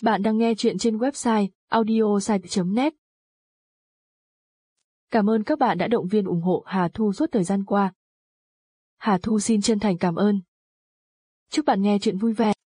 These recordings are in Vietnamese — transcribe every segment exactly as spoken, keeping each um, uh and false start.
Bạn đang nghe chuyện trên website audiosite chấm net. Cảm ơn các bạn đã động viên ủng hộ Hà Thu suốt thời gian qua. Hà Thu xin chân thành cảm ơn. Chúc bạn nghe chuyện vui vẻ.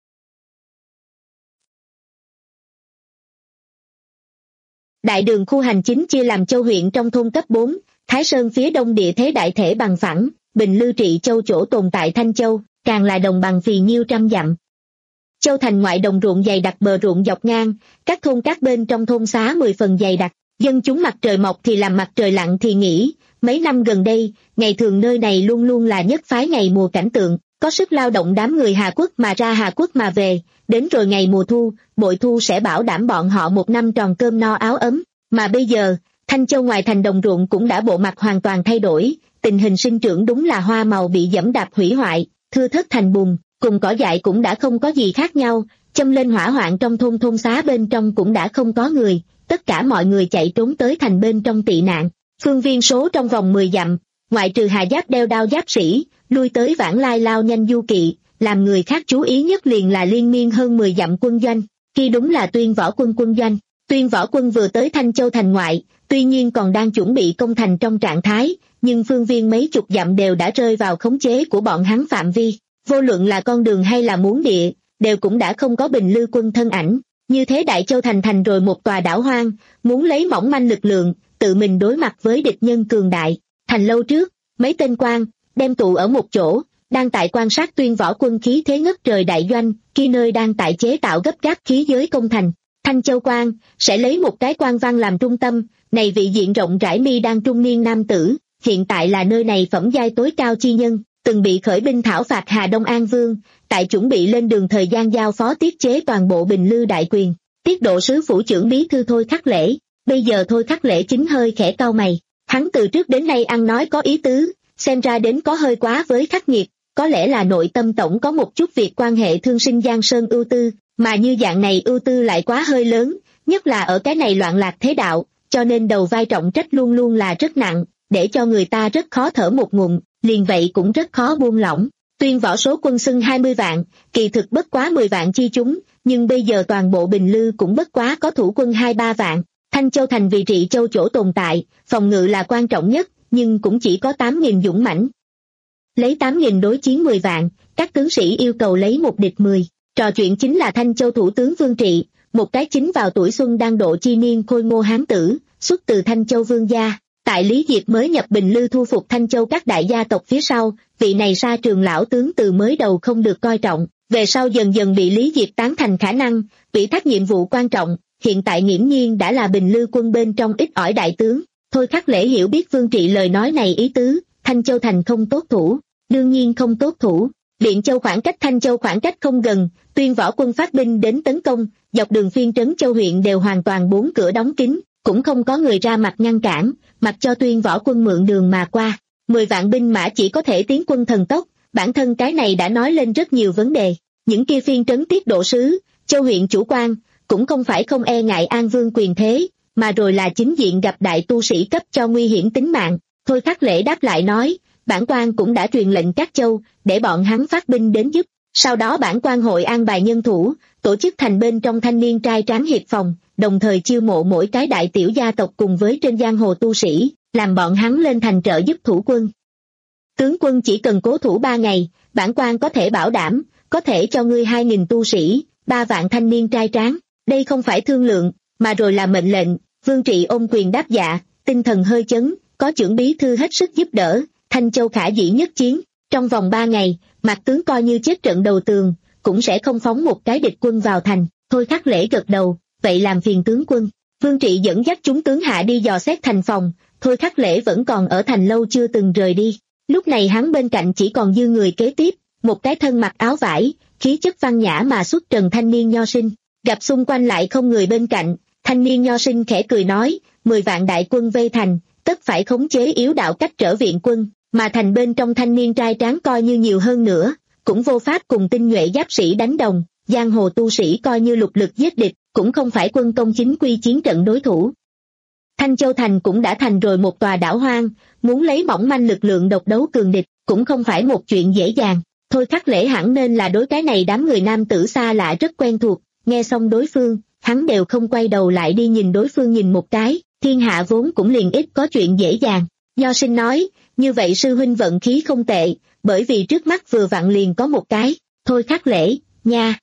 Đại đường khu hành chính chia làm châu huyện trong thôn cấp bốn, Thái Sơn phía đông địa thế đại thể bằng phẳng, Bình Lư Trị Châu chỗ tồn tại Thanh Châu, càng là đồng bằng phì nhiêu trăm dặm. Châu thành ngoại đồng ruộng dày đặc, bờ ruộng dọc ngang, các thôn các bên trong thôn xá mười phần dày đặc, dân chúng mặt trời mọc thì làm mặt trời lặn thì nghỉ. Mấy năm gần đây, ngày thường nơi này luôn luôn là nhất phái ngày mùa cảnh tượng, có sức lao động đám người Hà Quốc mà ra Hà Quốc mà về, đến rồi ngày mùa thu, bội thu sẽ bảo đảm bọn họ một năm tròn cơm no áo ấm. Mà bây giờ, Thanh Châu ngoài thành đồng ruộng cũng đã bộ mặt hoàn toàn thay đổi, tình hình sinh trưởng đúng là hoa màu bị dẫm đạp hủy hoại, thưa thớt thành bùn, cùng cỏ dại cũng đã không có gì khác nhau, châm lên hỏa hoạn trong thôn thôn xá bên trong cũng đã không có người, tất cả mọi người chạy trốn tới thành bên trong tị nạn. Phương viên số trong vòng mười dặm, ngoại trừ Hà Giáp đeo đao giáp sĩ, lui tới vãng lai lao nhanh du kỵ, làm người khác chú ý nhất liền là liên miên hơn mười dặm quân doanh, khi đúng là Tuyên Võ Quân quân doanh. Tuyên Võ Quân vừa tới Thanh Châu thành ngoại, tuy nhiên còn đang chuẩn bị công thành trong trạng thái, nhưng phương viên mấy chục dặm đều đã rơi vào khống chế của bọn hắn phạm vi, vô luận là con đường hay là muốn địa, đều cũng đã không có Bình Lư Quân thân ảnh. Như thế Đại Châu thành thành rồi một tòa đảo hoang, muốn lấy mỏng manh lực lượng, tự mình đối mặt với địch nhân cường đại. Thành lâu trước, mấy tên quan, đem tụ ở một chỗ, đang tại quan sát Tuyên Võ Quân khí thế ngất trời đại doanh, kia nơi đang tại chế tạo gấp gáp khí giới công thành. Thanh Châu quan, sẽ lấy một cái quan văn làm trung tâm, này vị diện rộng rãi mi đang trung niên nam tử, hiện tại là nơi này phẩm giai tối cao chi nhân, từng bị khởi binh thảo phạt Hà Đông An Vương, tại chuẩn bị lên đường thời gian giao phó tiết chế toàn bộ Bình Lư đại quyền. Tiết độ sứ phủ trưởng bí thư Thôi Khắc Lễ, bây giờ Thôi Khắc Lễ chính hơi khẽ cau mày, hắn từ trước đến nay ăn nói có ý tứ, xem ra đến có hơi quá với khắc nghiệt, có lẽ là nội tâm tổng có một chút việc quan hệ thương sinh Giang Sơn ưu tư, mà như dạng này ưu tư lại quá hơi lớn, nhất là ở cái này loạn lạc thế đạo, cho nên đầu vai trọng trách luôn luôn là rất nặng, để cho người ta rất khó thở một ngụm, liền vậy cũng rất khó buông lỏng. Tuyên Võ số quân xưng hai mươi vạn, kỳ thực bất quá mười vạn chi chúng, nhưng bây giờ toàn bộ Bình Lư cũng bất quá có thủ quân hai ba vạn. Thanh Châu thành vì Trị Châu chỗ tồn tại, phòng ngự là quan trọng nhất, nhưng cũng chỉ có tám nghìn dũng mãnh. Lấy tám nghìn đối chiến mười vạn, các tướng sĩ yêu cầu lấy một địch mười. Trò chuyện chính là Thanh Châu thủ tướng Vương Trị, một cái chính vào tuổi xuân đang độ chi niên khôi ngô hán tử, xuất từ Thanh Châu Vương gia. Tại Lý Diệt mới nhập Bình Lư thu phục Thanh Châu các đại gia tộc phía sau, vị này sa trường lão tướng từ mới đầu không được coi trọng, về sau dần dần bị Lý Diệt tán thành khả năng, ủy thác nhiệm vụ quan trọng, hiện tại nghiễm nhiên đã là Bình Lư quân bên trong ít ỏi đại tướng. Thôi Khắc Lễ hiểu biết Vương Trị lời nói này ý tứ, Thanh Châu thành không tốt thủ, đương nhiên không tốt thủ. Biện Châu khoảng cách Thanh Châu khoảng cách không gần, Tuyên Võ Quân phát binh đến tấn công, dọc đường phiên trấn Châu huyện đều hoàn toàn bốn cửa đóng kín, cũng không có người ra mặt ngăn cản, mặc cho Tuyên Võ Quân mượn đường mà qua. Mười vạn binh mã chỉ có thể tiến quân thần tốc, bản thân cái này đã nói lên rất nhiều vấn đề. Những kia phiên trấn tiết độ sứ, Châu huyện chủ quan, cũng không phải không e ngại An Vương quyền thế, mà rồi là chính diện gặp đại tu sĩ cấp cho nguy hiểm tính mạng. Thôi Khắc Lễ đáp lại nói, bản quan cũng đã truyền lệnh các châu, để bọn hắn phát binh đến giúp. Sau đó bản quan hội an bài nhân thủ, tổ chức thành bên trong thanh niên trai tráng hiệp phòng, đồng thời chiêu mộ mỗi cái đại tiểu gia tộc cùng với trên giang hồ tu sĩ, làm bọn hắn lên thành trợ giúp thủ quân. Tướng quân chỉ cần cố thủ ba ngày, bản quan có thể bảo đảm, có thể cho ngươi hai nghìn tu sĩ, ba vạn thanh niên trai tráng. Đây không phải thương lượng, mà rồi là mệnh lệnh. Vương Trị ôm quyền đáp dạ, tinh thần hơi chấn, có trưởng bí thư hết sức giúp đỡ, Thanh Châu khả dĩ nhất chiến. Trong vòng ba ngày, mặt tướng coi như chết trận đầu tường, cũng sẽ không phóng một cái địch quân vào thành. Thôi Khắc Lễ gật đầu, vậy làm phiền tướng quân. Vương Trị dẫn dắt chúng tướng hạ đi dò xét thành phòng, Thôi Khắc Lễ vẫn còn ở thành lâu chưa từng rời đi. Lúc này hắn bên cạnh chỉ còn dư người kế tiếp, một cái thân mặc áo vải, khí chất văn nhã mà xuất trần thanh niên nho sinh. Gặp xung quanh lại không người bên cạnh, thanh niên nho sinh khẽ cười nói, mười vạn đại quân vây thành, tất phải khống chế yếu đạo cách trở viện quân, mà thành bên trong thanh niên trai tráng coi như nhiều hơn nữa, cũng vô pháp cùng tinh nhuệ giáp sĩ đánh đồng, giang hồ tu sĩ coi như lục lực giết địch, cũng không phải quân công chính quy chiến trận đối thủ. Thanh Châu thành cũng đã thành rồi một tòa đảo hoang, muốn lấy mỏng manh lực lượng độc đấu cường địch, cũng không phải một chuyện dễ dàng. Thôi Khắc Lễ hẳn nên là đối cái này đám người nam tử xa lạ rất quen thuộc, nghe xong đối phương, hắn đều không quay đầu lại đi nhìn đối phương nhìn một cái, thiên hạ vốn cũng liền ít có chuyện dễ dàng. Nho Sinh nói, như vậy sư huynh vận khí không tệ, bởi vì trước mắt vừa vặn liền có một cái, Thôi Khắc Lễ, nha.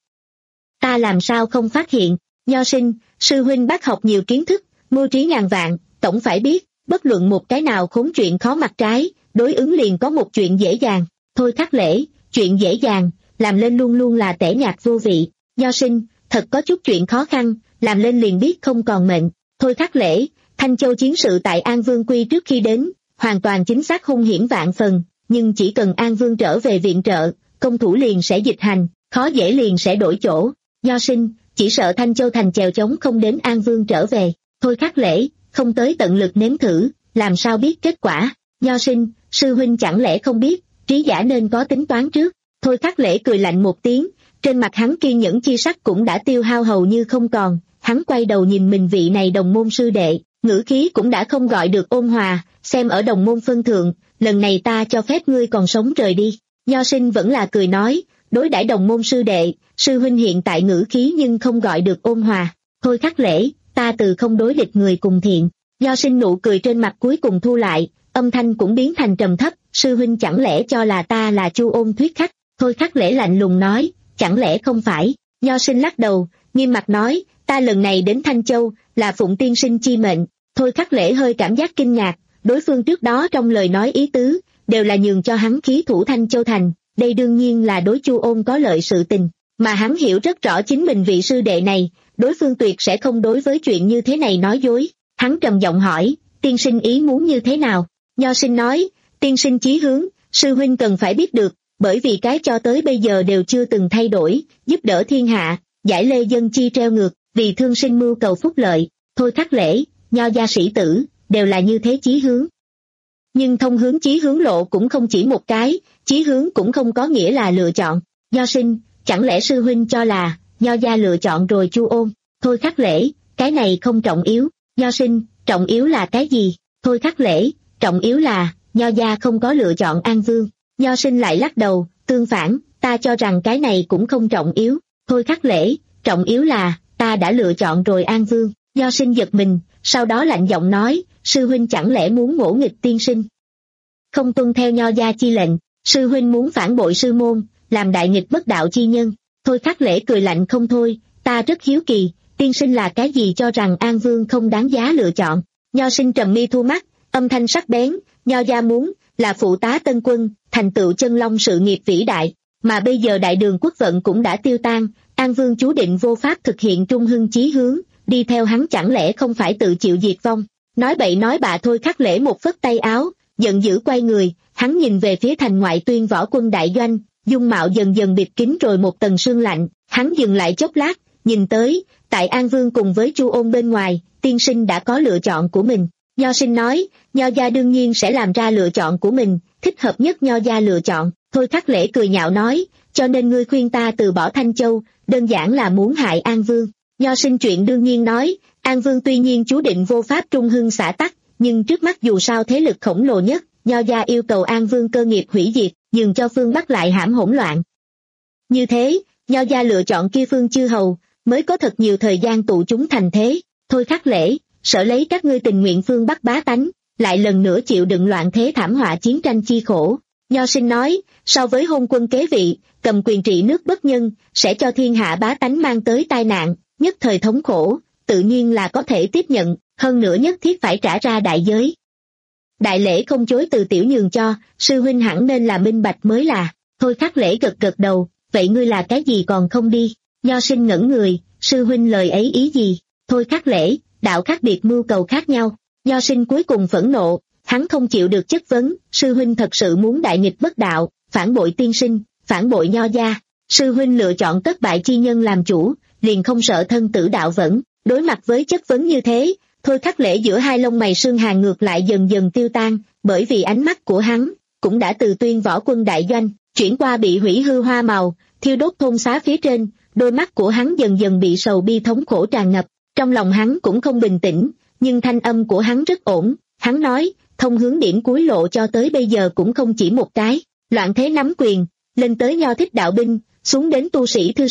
Ta làm sao không phát hiện, Nho Sinh, sư huynh bác học nhiều kiến thức, mưu trí ngàn vạn, tổng phải biết, bất luận một cái nào khốn chuyện khó mặt trái, đối ứng liền có một chuyện dễ dàng, Thôi Khắc Lễ, chuyện dễ dàng, làm lên luôn luôn là tẻ nhạt vô vị, Nho Sinh, thật có chút chuyện khó khăn, làm lên liền biết không còn mệnh, Thôi Khắc Lễ, Thanh Châu chiến sự tại An Vương Quy trước khi đến, hoàn toàn chính xác hung hiểm vạn phần, nhưng chỉ cần An Vương trở về viện trợ, công thủ liền sẽ dịch hành, khó dễ liền sẽ đổi chỗ, Nho Sinh, chỉ sợ Thanh Châu thành chèo chống không đến An Vương trở về, Thôi Khắc Lễ, không tới tận lực nếm thử, làm sao biết kết quả, Nho Sinh, sư huynh chẳng lẽ không biết, trí giả nên có tính toán trước, Thôi Khắc Lễ cười lạnh một tiếng, trên mặt hắn kiên nhẫn chi sắc cũng đã tiêu hao hầu như không còn, hắn quay đầu nhìn mình vị này đồng môn sư đệ, ngữ khí cũng đã không gọi được ôn hòa, xem ở đồng môn phân thượng, lần này ta cho phép ngươi còn sống rời đi, Nho Sinh vẫn là cười nói, đối đãi đồng môn sư đệ, sư huynh hiện tại ngữ khí nhưng không gọi được ôn hòa, Thôi Khắc Lễ, ta từ không đối địch người cùng thiện, Nho Sinh nụ cười trên mặt cuối cùng thu lại, âm thanh cũng biến thành trầm thấp, sư huynh chẳng lẽ cho là ta là Chu Ôn thuyết khách, Thôi Khắc Lễ lạnh lùng nói, chẳng lẽ không phải, Nho Sinh lắc đầu, nghiêm mặt nói, ta lần này đến Thanh Châu, là phụng tiên sinh chi mệnh, Thôi Khắc Lễ hơi cảm giác kinh ngạc, đối phương trước đó trong lời nói ý tứ, đều là nhường cho hắn khí thủ Thanh Châu thành, đây đương nhiên là đối Chu Ôn có lợi sự tình, mà hắn hiểu rất rõ chính mình vị sư đệ này, đối phương tuyệt sẽ không đối với chuyện như thế này nói dối, hắn trầm giọng hỏi, tiên sinh ý muốn như thế nào, Nho Sinh nói, tiên sinh chí hướng, sư huynh cần phải biết được, bởi vì cái cho tới bây giờ đều chưa từng thay đổi, giúp đỡ thiên hạ, giải lê dân chi treo ngược, vì thương sinh mưu cầu phúc lợi, Thôi Khắc Lễ, Nho gia sĩ tử, đều là như thế chí hướng. Nhưng thông hướng chí hướng lộ cũng không chỉ một cái, chí hướng cũng không có nghĩa là lựa chọn, Nho Sinh, chẳng lẽ sư huynh cho là, Nho gia lựa chọn rồi Chu Ôn, Thôi Khắc Lễ, cái này không trọng yếu, Nho Sinh, trọng yếu là cái gì, Thôi Khắc Lễ, trọng yếu là, Nho gia không có lựa chọn An Vương, Nho Sinh lại lắc đầu, tương phản, ta cho rằng cái này cũng không trọng yếu, Thôi Khắc Lễ, trọng yếu là, ta đã lựa chọn rồi An Vương, Nho Sinh giật mình, sau đó lạnh giọng nói, sư huynh chẳng lẽ muốn ngỗ nghịch tiên sinh, không tuân theo Nho gia chi lệnh, sư huynh muốn phản bội sư môn, làm đại nghịch bất đạo chi nhân, Thôi Khắc Lễ cười lạnh không thôi, ta rất hiếu kỳ, tiên sinh là cái gì cho rằng An Vương không đáng giá lựa chọn, Nho Sinh trầm mi thu mắt, âm thanh sắc bén, Nho gia muốn, là phụ tá tân quân, thành tựu chân long sự nghiệp vĩ đại, mà bây giờ đại đường quốc vận cũng đã tiêu tan, An Vương chú định vô pháp thực hiện trung hưng chí hướng, đi theo hắn chẳng lẽ không phải tự chịu diệt vong, nói bậy nói bạ. Thôi Khắc Lễ một phất tay áo, giận dữ quay người, hắn nhìn về phía thành ngoại tuyên võ quân đại doanh, dung mạo dần dần bịt kín rồi một tầng sương lạnh, hắn dừng lại chốc lát, nhìn tới, tại An Vương cùng với Chu Ôn bên ngoài, tiên sinh đã có lựa chọn của mình. Nho Sinh nói, Nho gia đương nhiên sẽ làm ra lựa chọn của mình, thích hợp nhất Nho gia lựa chọn. Thôi Khắc Lễ cười nhạo nói, cho nên ngươi khuyên ta từ bỏ Thanh Châu, đơn giản là muốn hại An Vương. Nho Sinh chuyện đương nhiên nói, An Vương tuy nhiên chú định vô pháp trung hưng xã tắc, nhưng trước mắt dù sao thế lực khổng lồ nhất, Nho gia yêu cầu An Vương cơ nghiệp hủy diệt, nhường cho phương Bắc lại hãm hỗn loạn. Như thế, Nho gia lựa chọn kia phương chư hầu, mới có thật nhiều thời gian tụ chúng thành thế. Thôi Khắc Lễ, sợ lấy các ngươi tình nguyện phương Bắc bá tánh, lại lần nữa chịu đựng loạn thế thảm họa chiến tranh chi khổ. Nho Sinh nói, so với hôn quân kế vị, cầm quyền trị nước bất nhân, sẽ cho thiên hạ bá tánh mang tới tai nạn, nhất thời thống khổ, tự nhiên là có thể tiếp nhận, hơn nữa nhất thiết phải trả ra đại giới. Đại lễ không chối từ tiểu nhường cho, sư huynh hẳn nên là minh bạch mới là. Thôi Khắc Lễ gật gật đầu, vậy ngươi là cái gì còn không đi? Nho Sinh ngẩn người, sư huynh lời ấy ý gì? Thôi Khắc Lễ, đạo khác biệt mưu cầu khác nhau. Nho Sinh cuối cùng phẫn nộ, hắn không chịu được chất vấn, sư huynh thật sự muốn đại nghịch bất đạo, phản bội tiên sinh, phản bội Nho gia. Sư huynh lựa chọn tất bại chi nhân làm chủ, liền không sợ thân tử đạo vẫn. Đối mặt với chất vấn như thế, Thôi Khắc Lễ giữa hai lông mày sương hàn ngược lại dần dần tiêu tan, bởi vì ánh mắt của hắn cũng đã từ tuyên võ quân đại doanh chuyển qua bị hủy hư hoa màu, thiêu đốt thôn xá phía trên, đôi mắt của hắn dần dần bị sầu bi thống khổ tràn ngập, trong lòng hắn cũng không bình tĩnh, nhưng thanh âm của hắn rất ổn, hắn nói, thông hướng điểm cuối lộ cho tới bây giờ cũng không chỉ một cái, loạn thế nắm quyền, lên tới Nho thích đạo binh, xuống đến tu sĩ thư sinh,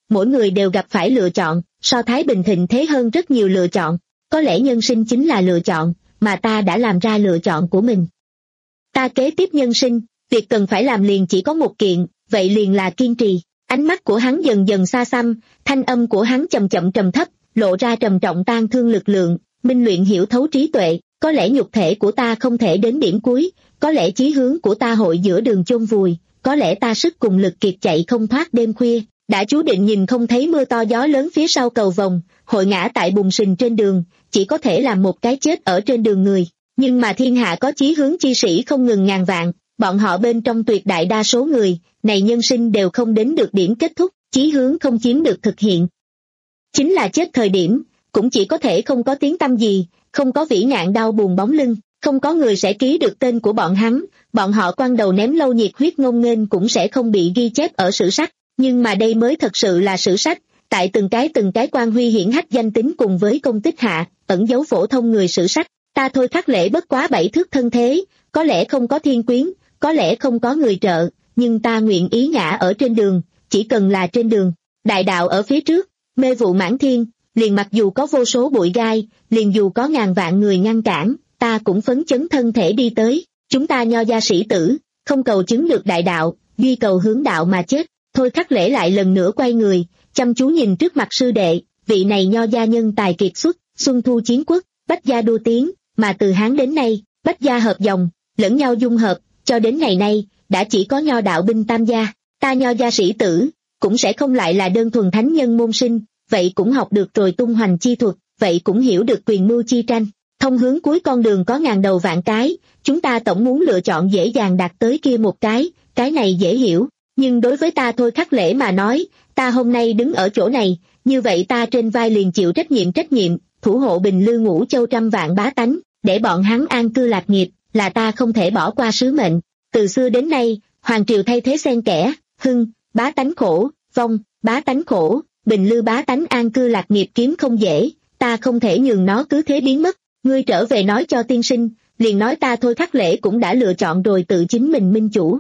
mỗi người đều gặp phải lựa chọn, so Thái Bình thịnh thế hơn rất nhiều lựa chọn. Có lẽ nhân sinh chính là lựa chọn, mà ta đã làm ra lựa chọn của mình. Ta kế tiếp nhân sinh, việc cần phải làm liền chỉ có một kiện, vậy liền là kiên trì. Ánh mắt của hắn dần dần xa xăm, thanh âm của hắn chậm chậm trầm thấp, lộ ra trầm trọng tang thương lực lượng, minh luyện hiểu thấu trí tuệ. Có lẽ nhục thể của ta không thể đến điểm cuối, có lẽ chí hướng của ta hội giữa đường chôn vùi, có lẽ ta sức cùng lực kiệt chạy không thoát đêm khuya, đã chú định nhìn không thấy mưa to gió lớn phía sau cầu vồng, hội ngã tại bùn sình trên đường, chỉ có thể làm một cái chết ở trên đường người. Nhưng mà thiên hạ có chí hướng chi sĩ không ngừng ngàn vạn, bọn họ bên trong tuyệt đại đa số người, này nhân sinh đều không đến được điểm kết thúc, chí hướng không chiếm được thực hiện. Chính là chết thời điểm, cũng chỉ có thể không có tiếng tăm gì, không có vĩ nạn đau buồn bóng lưng, không có người sẽ ký được tên của bọn hắn, bọn họ quăng đầu ném lâu nhiệt huyết ngông nghênh cũng sẽ không bị ghi chép ở sử sách, nhưng mà đây mới thật sự là sử sách, tại từng cái từng cái quan huy hiển hách danh tính cùng với công tích hạ, ẩn dấu phổ thông người sử sách. Ta Thôi Khắc Lễ bất quá bảy thước thân thế, có lẽ không có thiên quyến, có lẽ không có người trợ, nhưng ta nguyện ý ngã ở trên đường, chỉ cần là trên đường, đại đạo ở phía trước, mê vụ mãn thiên, liền mặc dù có vô số bụi gai, liền dù có ngàn vạn người ngăn cản, ta cũng phấn chấn thân thể đi tới. Chúng ta Nho gia sĩ tử, không cầu chứng được đại đạo, duy cầu hướng đạo mà chết. Thôi Khắc Lễ lại lần nữa quay người, chăm chú nhìn trước mặt sư đệ, vị này Nho gia nhân tài kiệt xuất, xuân thu chiến quốc, bách gia đua tiếng, mà từ Hán đến nay, bách gia hợp dòng, lẫn nhau dung hợp, cho đến ngày nay, đã chỉ có Nho đạo binh tam gia. Ta Nho gia sĩ tử, cũng sẽ không lại là đơn thuần thánh nhân môn sinh, vậy cũng học được rồi tung hoành chi thuật, vậy cũng hiểu được quyền mưu chi tranh. Thông hướng cuối con đường có ngàn đầu vạn cái, chúng ta tổng muốn lựa chọn dễ dàng đạt tới kia một cái, cái này dễ hiểu. Nhưng đối với ta Thôi Khắc Lễ mà nói, ta hôm nay đứng ở chỗ này, như vậy ta trên vai liền chịu trách nhiệm trách nhiệm, thủ hộ Bình Lư Ngũ Châu trăm vạn bá tánh, để bọn hắn an cư lạc nghiệp, là ta không thể bỏ qua sứ mệnh. Từ xưa đến nay, hoàng triều thay thế xen kẽ, hưng, bá tánh khổ, vong, bá tánh khổ, Bình Lư bá tánh an cư lạc nghiệp kiếm không dễ, ta không thể nhường nó cứ thế biến mất. Ngươi trở về nói cho tiên sinh, liền nói ta Thôi Khắc Lễ cũng đã lựa chọn rồi tự chính mình minh chủ.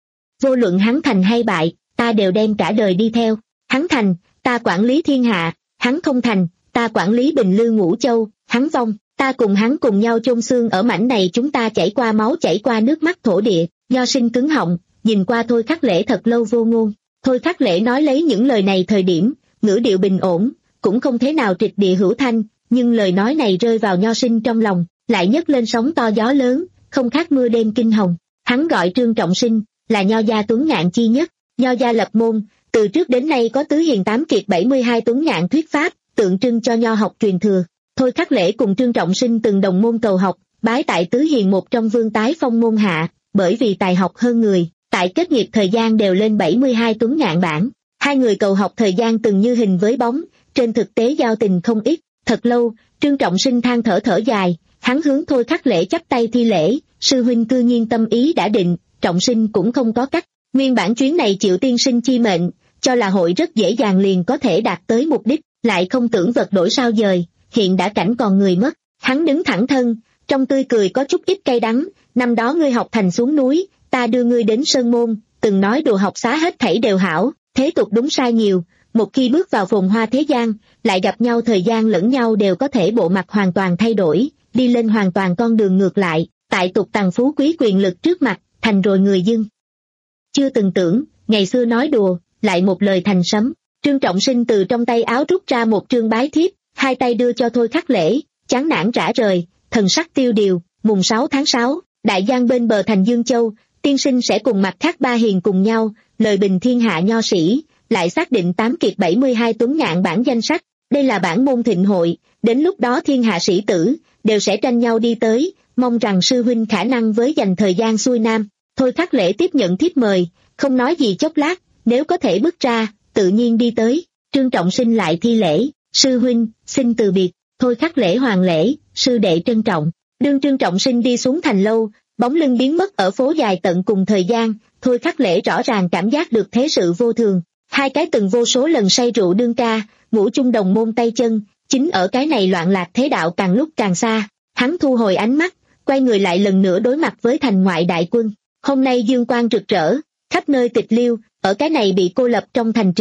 Vô luận hắn thành hay bại, ta đều đem cả đời đi theo. Hắn thành, ta quản lý thiên hạ, hắn không thành, ta quản lý Bình Lư Ngũ Châu, hắn vong, ta cùng hắn cùng nhau chôn xương ở mảnh này chúng ta chảy qua máu chảy qua nước mắt thổ địa. Nho sinh cứng họng, nhìn qua Thôi Khắc Lễ thật lâu vô ngôn. Thôi Khắc Lễ nói lấy những lời này thời điểm, ngữ điệu bình ổn, cũng không thế nào trịch địa hữu thanh, nhưng lời nói này rơi vào nho sinh trong lòng, lại nhấc lên sóng to gió lớn, không khác mưa đêm kinh hồng. Hắn gọi Trương Trọng Sinh, là Nho gia tuấn ngạn chi nhất. Nho gia lập môn, từ trước đến nay có tứ hiền tám kiệt bảy mươi hai tuấn ngạn thuyết pháp, tượng trưng cho nho học truyền thừa. Thôi Khắc Lễ cùng Trương Trọng Sinh từng đồng môn cầu học, bái tại tứ hiền một trong vương tái phong môn hạ, bởi vì tài học hơn người, tại kết nghiệp thời gian đều lên bảy mươi hai tuấn ngạn bản. Hai người cầu học thời gian từng như hình với bóng, trên thực tế giao tình không ít. Thật lâu, Trương Trọng Sinh than thở thở dài, hắn hướng Thôi Khắc Lễ chắp tay thi lễ, sư huynh cư nhiên tâm ý đã định, Trọng Sinh cũng không có cách. Nguyên bản chuyến này chịu tiên sinh chi mệnh, cho là hội rất dễ dàng liền có thể đạt tới mục đích, lại không tưởng vật đổi sao dời, hiện đã cảnh còn người mất. Hắn đứng thẳng thân, trong tươi cười có chút ít cay đắng, năm đó ngươi học thành xuống núi, ta đưa ngươi đến sơn môn, từng nói đùa học xá hết thảy đều hảo, thế tục đúng sai nhiều. Một khi bước vào phồn hoa thế gian, lại gặp nhau thời gian lẫn nhau đều có thể bộ mặt hoàn toàn thay đổi, đi lên hoàn toàn con đường ngược lại, tại tục tằng phú quý quyền lực trước mặt, thành rồi người dưng. Chưa từng tưởng, ngày xưa nói đùa, lại một lời thành sấm. Trương Trọng Sinh từ trong tay áo rút ra một trương bái thiếp, hai tay đưa cho Thôi Khắc Lễ, chán nản rã rời, thần sắc tiêu điều. Mùng sáu tháng sáu, đại giang bên bờ thành Dương Châu, tiên sinh sẽ cùng mặt khác ba hiền cùng nhau, lời bình thiên hạ nho sĩ, lại xác định tám kiệt bảy mươi hai tuấn ngạn bản danh sách. Đây là bản môn thịnh hội, đến lúc đó thiên hạ sĩ tử đều sẽ tranh nhau đi tới, mong rằng sư huynh khả năng với dành thời gian xuôi nam. Thôi Khắc Lễ tiếp nhận thiếp mời, không nói gì chốc lát, nếu có thể bước ra, tự nhiên đi tới. Trương Trọng Sinh lại thi lễ, sư huynh, xin từ biệt. Thôi Khắc Lễ hoàn lễ, sư đệ trân trọng. Đương Trương Trọng Sinh đi xuống thành lâu, bóng lưng biến mất ở phố dài tận cùng thời gian, Thôi Khắc Lễ rõ ràng cảm giác được thế sự vô thường. Hai cái từng vô số lần say rượu đương ca, ngủ chung đồng môn tay chân, chính ở cái này loạn lạc thế đạo càng lúc càng xa. Hắn thu hồi ánh mắt, quay người lại lần nữa đối mặt với thành ngoại đại quân. Hôm nay dương quang rực rỡ, khắp nơi tịch liêu, ở cái này bị cô lập trong thành trì,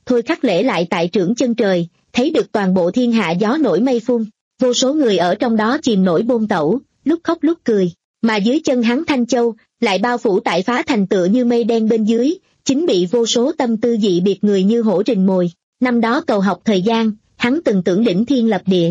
thôi khắc lễ lại tại trưởng chân trời, thấy được toàn bộ thiên hạ gió nổi mây phun, vô số người ở trong đó chìm nổi bôn tẩu, lúc khóc lúc cười, mà dưới chân hắn Thanh Châu, lại bao phủ tại phá thành tựa như mây đen bên dưới, chính bị vô số tâm tư dị biệt người như hổ rình mồi. Năm đó cầu học thời gian, hắn từng tưởng đỉnh thiên lập địa,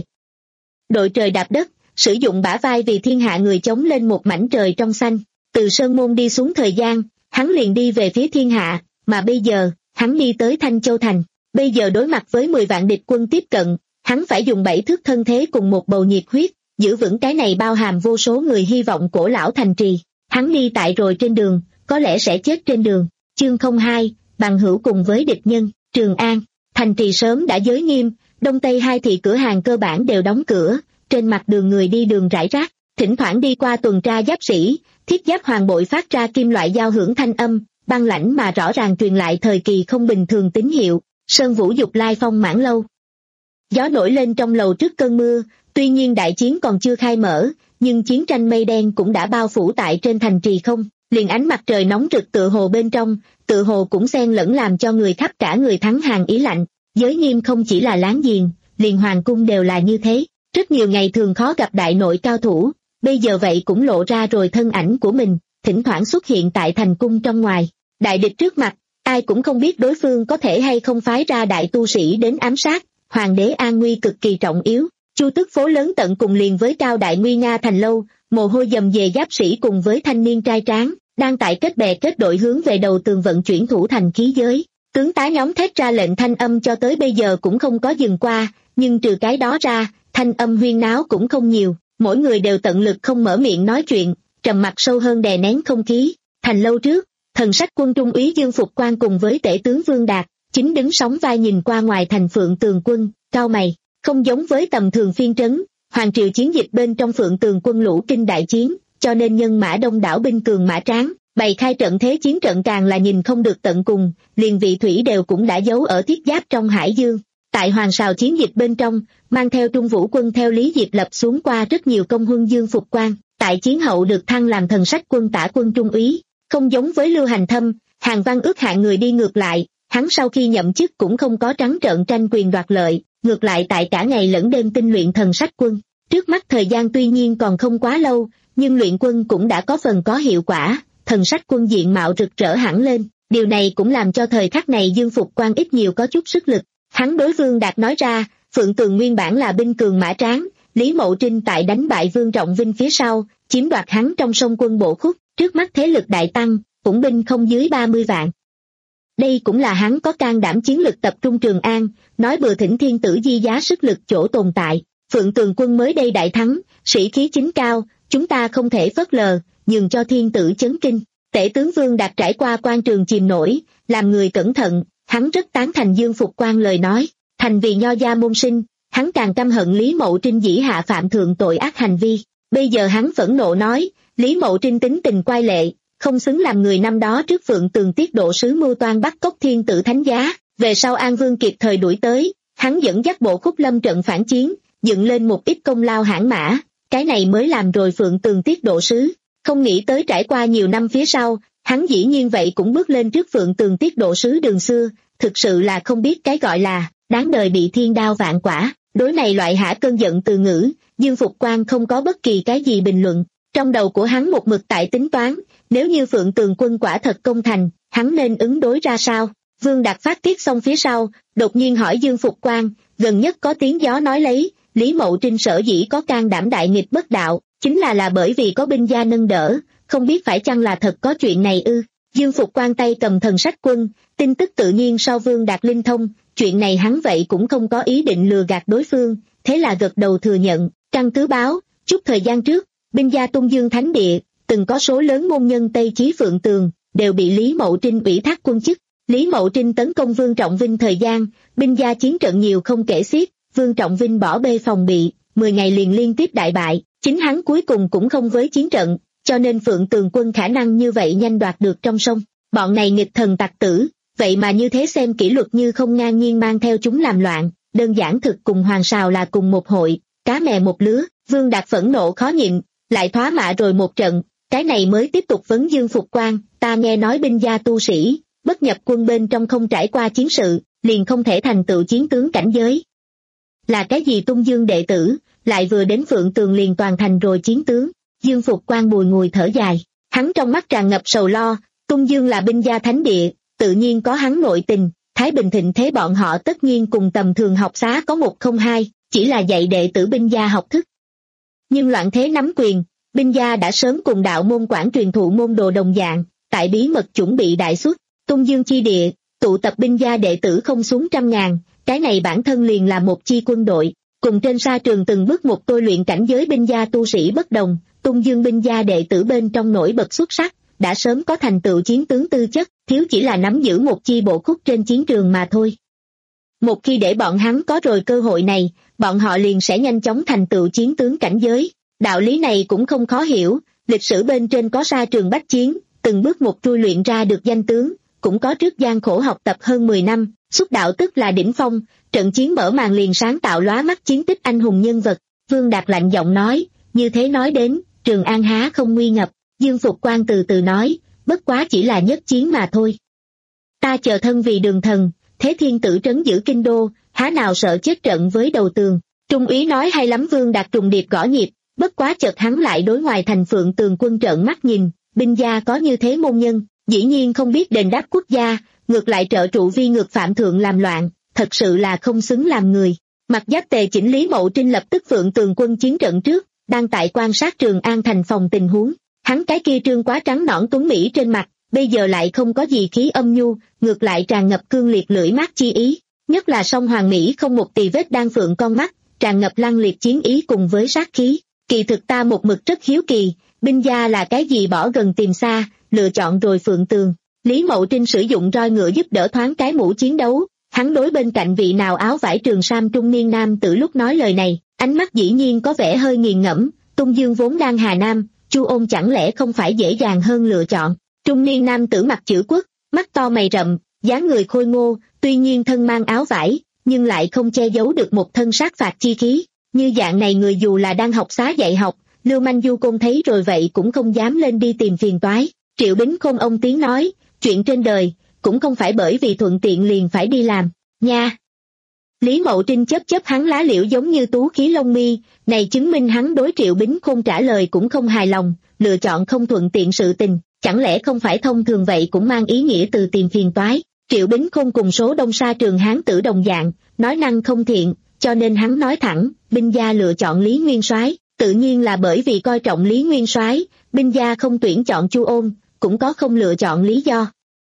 đội trời đạp đất, sử dụng bả vai vì thiên hạ người chống lên một mảnh trời trong xanh. Từ Sơn Môn đi xuống thời gian, hắn liền đi về phía thiên hạ, mà bây giờ, hắn đi tới Thanh Châu Thành. Bây giờ đối mặt với mười vạn địch quân tiếp cận, hắn phải dùng bảy thước thân thế cùng một bầu nhiệt huyết, giữ vững cái này bao hàm vô số người hy vọng cổ lão thành trì. Hắn đi tại rồi trên đường, có lẽ sẽ chết trên đường. Chương không hai, bằng hữu cùng với địch nhân. Trường An, thành trì sớm đã giới nghiêm, đông tây hai thị cửa hàng cơ bản đều đóng cửa, trên mặt đường người đi đường rải rác, thỉnh thoảng đi qua tuần tra giáp sĩ, thiết giáp hoàng bội phát ra kim loại giao hưởng thanh âm, băng lãnh mà rõ ràng truyền lại thời kỳ không bình thường tín hiệu. Sơn Vũ Dục Lai Phong Mãn Lâu. Gió nổi lên trong lầu trước cơn mưa, tuy nhiên đại chiến còn chưa khai mở, nhưng chiến tranh mây đen cũng đã bao phủ tại trên thành trì không, liền ánh mặt trời nóng rực tựa hồ bên trong, tựa hồ cũng xen lẫn làm cho người khắp cả người thắng hàng ý lạnh. Giới nghiêm không chỉ là láng giềng, liền hoàng cung đều là như thế, rất nhiều ngày thường khó gặp đại nội cao thủ, bây giờ vậy cũng lộ ra rồi thân ảnh của mình, thỉnh thoảng xuất hiện tại thành cung trong ngoài. Đại địch trước mặt, ai cũng không biết đối phương có thể hay không phái ra đại tu sĩ đến ám sát, hoàng đế an nguy cực kỳ trọng yếu. Chu Tức phố lớn tận cùng liền với cao đại nguy nga thành lâu, mồ hôi dầm dề giáp sĩ cùng với thanh niên trai tráng, đang tại kết bè kết đội hướng về đầu tường vận chuyển thủ thành khí giới. Tướng tá nhóm thét ra lệnh thanh âm cho tới bây giờ cũng không có dừng qua, nhưng trừ cái đó ra, thanh âm huyên náo cũng không nhiều, mỗi người đều tận lực không mở miệng nói chuyện, trầm mặc sâu hơn đè nén không khí. Thành lâu trước, Thần Sách Quân trung úy Dương Phục Quan cùng với tể tướng Vương Đạt, chính đứng sóng vai nhìn qua ngoài thành Phượng Tường Quân, cau mày, không giống với tầm thường phiên trấn, hoàng triều chiến dịch bên trong Phượng Tường Quân lũ kinh đại chiến, cho nên nhân mã đông đảo binh cường mã tráng, bày khai trận thế chiến trận càng là nhìn không được tận cùng, liền vị thủy đều cũng đã giấu ở thiết giáp trong hải dương. Tại Hoàng Sào chiến dịch bên trong, mang theo Trung Vũ Quân theo Lý Diệp Lập xuống qua rất nhiều công huân Dương Phục Quan, tại chiến hậu được thăng làm Thần Sách Quân tả quân trung úy, không giống với Lưu Hành Thâm, Hàng Văn ước hạng người đi ngược lại, hắn sau khi nhậm chức cũng không có trắng trợn tranh quyền đoạt lợi, ngược lại tại cả ngày lẫn đêm tinh luyện Thần Sách Quân. Trước mắt thời gian tuy nhiên còn không quá lâu, nhưng luyện quân cũng đã có phần có hiệu quả, Thần Sách Quân diện mạo rực rỡ hẳn lên, điều này cũng làm cho thời khắc này Dương Phục Quan ít nhiều có chút sức lực. Hắn đối Vương Đạt nói ra, Phượng Tường nguyên bản là binh cường mã tráng, Lý Mậu Trinh tại đánh bại Vương Trọng Vinh phía sau, chiếm đoạt hắn trong sông quân bộ khúc, trước mắt thế lực đại tăng, cũng binh không dưới ba mươi vạn. Đây cũng là hắn có can đảm chiến lực tập trung Trường An, nói bừa thỉnh thiên tử di giá sức lực chỗ tồn tại. Phượng Tường Quân mới đây đại thắng, sĩ khí chính cao, chúng ta không thể phớt lờ, nhường cho thiên tử chấn kinh. Tể tướng Vương Đạt trải qua quan trường chìm nổi, làm người cẩn thận, hắn rất tán thành Dương Phục Quan lời nói, thành vì nho gia môn sinh, hắn càng căm hận Lý Mậu Trinh dĩ hạ phạm thượng tội ác hành vi. Bây giờ hắn phẫn nộ nói, Lý Mậu Trinh tính tình quay lệ, không xứng làm người năm đó trước Phượng Tường tiết độ sứ mưu toan bắt cóc thiên tử thánh giá, về sau An Vương kịp thời đuổi tới, hắn dẫn dắt bộ khúc lâm trận phản chiến, dựng lên một ít công lao hãn mã, cái này mới làm rồi Phượng Tường tiết độ sứ. Không nghĩ tới trải qua nhiều năm phía sau, hắn dĩ nhiên vậy cũng bước lên trước Phượng Tường tiết độ sứ đường xưa, thực sự là không biết cái gọi là đáng đời bị thiên đao vạn quả. Đối này loại hả cơn giận từ ngữ, Dương Phục Quan không có bất kỳ cái gì bình luận, trong đầu của hắn một mực tại tính toán, nếu như Phượng Tường Quân quả thật công thành, hắn nên ứng đối ra sao. Vương Đạt phát tiết xong phía sau, đột nhiên hỏi Dương Phục Quan, gần nhất có tiếng gió nói lấy, Lý Mậu Trinh sở dĩ có can đảm đại nghịch bất đạo, chính là là bởi vì có binh gia nâng đỡ, không biết phải chăng là thật có chuyện này ư. Dương Phục Quan tay cầm Thần Sách Quân, tin tức tự nhiên sau Vương Đạt linh thông, chuyện này hắn vậy cũng không có ý định lừa gạt đối phương, thế là gật đầu thừa nhận. Căn cứ báo, chút thời gian trước, binh gia Tung Dương Thánh Địa, từng có số lớn môn nhân Tây Chí Phượng Tường, đều bị Lý Mậu Trinh ủy thác quân chức. Lý Mậu Trinh tấn công Vương Trọng Vinh thời gian, binh gia chiến trận nhiều không kể xiết, Vương Trọng Vinh bỏ bê phòng bị, mười ngày liền liên tiếp đại bại, chính hắn cuối cùng cũng không với chiến trận, cho nên Phượng Tường Quân khả năng như vậy nhanh đoạt được trong sông. Bọn này nghịch thần tặc tử, vậy mà như thế xem kỷ luật như không ngang nhiên mang theo chúng làm loạn, đơn giản thực cùng Hoàng Sào là cùng một hội, cá mè một lứa. Vương Đạt phẫn nộ khó nhịn, lại thoá mạ rồi một trận, cái này mới tiếp tục vấn Dương Phục Quan, ta nghe nói binh gia tu sĩ, bất nhập quân bên trong không trải qua chiến sự, liền không thể thành tựu chiến tướng cảnh giới. Là cái gì Tung Dương đệ tử, lại vừa đến Phượng Tường liền toàn thành rồi chiến tướng. Dương Phục Quan bùi ngùi thở dài, hắn trong mắt tràn ngập sầu lo. Tung Dương là binh gia thánh địa, tự nhiên có hắn nội tình, Thái Bình thịnh thế bọn họ tất nhiên cùng tầm thường học xá có một không hai, chỉ là dạy đệ tử binh gia học thức. Nhưng loạn thế nắm quyền, binh gia đã sớm cùng đạo môn quản truyền thụ môn đồ đồng dạng, tại bí mật chuẩn bị đại xuất. Tung Dương chi địa, tụ tập binh gia đệ tử không xuống trăm ngàn, cái này bản thân liền là một chi quân đội, cùng trên sa trường từng bước một tôi luyện cảnh giới binh gia tu sĩ bất đồng. Tung Dương binh gia đệ tử bên trong nổi bật xuất sắc, đã sớm có thành tựu chiến tướng tư chất, thiếu chỉ là nắm giữ một chi bộ khúc trên chiến trường mà thôi. Một khi để bọn hắn có rồi cơ hội này, bọn họ liền sẽ nhanh chóng thành tựu chiến tướng cảnh giới. Đạo lý này cũng không khó hiểu, lịch sử bên trên có sa trường bách chiến, từng bước một trui luyện ra được danh tướng, cũng có trước gian khổ học tập hơn mười năm, xuất đạo tức là đỉnh phong, trận chiến mở màn liền sáng tạo lóa mắt chiến tích anh hùng nhân vật. Vương Đạt lạnh giọng nói, như thế nói đến, Trường An há không nguy ngập. Dương Phục Quan từ từ nói, bất quá chỉ là nhất chiến mà thôi. Ta chờ thân vì đường thần, thế thiên tử trấn giữ kinh đô, há nào sợ chết trận với đầu tường. Trung úy nói hay lắm. Vương Đạt trùng điệp gõ nhịp, bất quá chợt hắn lại đối ngoài thành Phượng Tường quân trợn mắt nhìn, binh gia có như thế môn nhân, dĩ nhiên không biết đền đáp quốc gia, ngược lại trợ trụ vi ngược phạm thượng làm loạn, thật sự là không xứng làm người. Mặc giáp tề chỉnh Lý Mậu Trinh lập tức Phượng Tường quân chiến trận trước, đang tại quan sát Trường An thành phòng tình huống. Hắn cái kia trương quá trắng nõn tuấn mỹ trên mặt, bây giờ lại không có gì khí âm nhu, ngược lại tràn ngập cương liệt lưỡi mát chi ý, nhất là song hoàng mỹ không một tì vết đang phượng con mắt, tràn ngập lăng liệt chiến ý cùng với sát khí. Kỳ thực ta một mực rất hiếu kỳ, binh gia là cái gì bỏ gần tìm xa, lựa chọn rồi Phượng Tường. Lý Mậu Trinh sử dụng roi ngựa giúp đỡ thoáng cái mũ chiến đấu, hắn đối bên cạnh vị nào áo vải trường sam trung niên nam tử lúc nói lời này, ánh mắt dĩ nhiên có vẻ hơi nghiền ngẫm. Tung Dương vốn đang Hà Nam, Chu Ôn chẳng lẽ không phải dễ dàng hơn lựa chọn. Trung niên nam tử mặt chữ quốc, mắt to mày rậm, dáng người khôi ngô, tuy nhiên thân mang áo vải, nhưng lại không che giấu được một thân sát phạt chi khí. Như dạng này người dù là đang học xá dạy học, Lưu Manh Du Côn thấy rồi vậy cũng không dám lên đi tìm phiền toái. Triệu Bính Khôn ông tiếng nói, chuyện trên đời, cũng không phải bởi vì thuận tiện liền phải đi làm, nha. Lý Mậu Trinh chớp chớp hắn lá liễu giống như tú khí lông mi, này chứng minh hắn đối Triệu Bính Khôn trả lời cũng không hài lòng, lựa chọn không thuận tiện sự tình, chẳng lẽ không phải thông thường vậy cũng mang ý nghĩa từ tìm phiền toái. Triệu Bính Khôn cùng số đông sa trường hán tử đồng dạng, nói năng không thiện, cho nên hắn nói thẳng, binh gia lựa chọn Lý Nguyên Soái, tự nhiên là bởi vì coi trọng Lý Nguyên Soái, binh gia không tuyển chọn Chu Ôn, cũng có không lựa chọn lý do.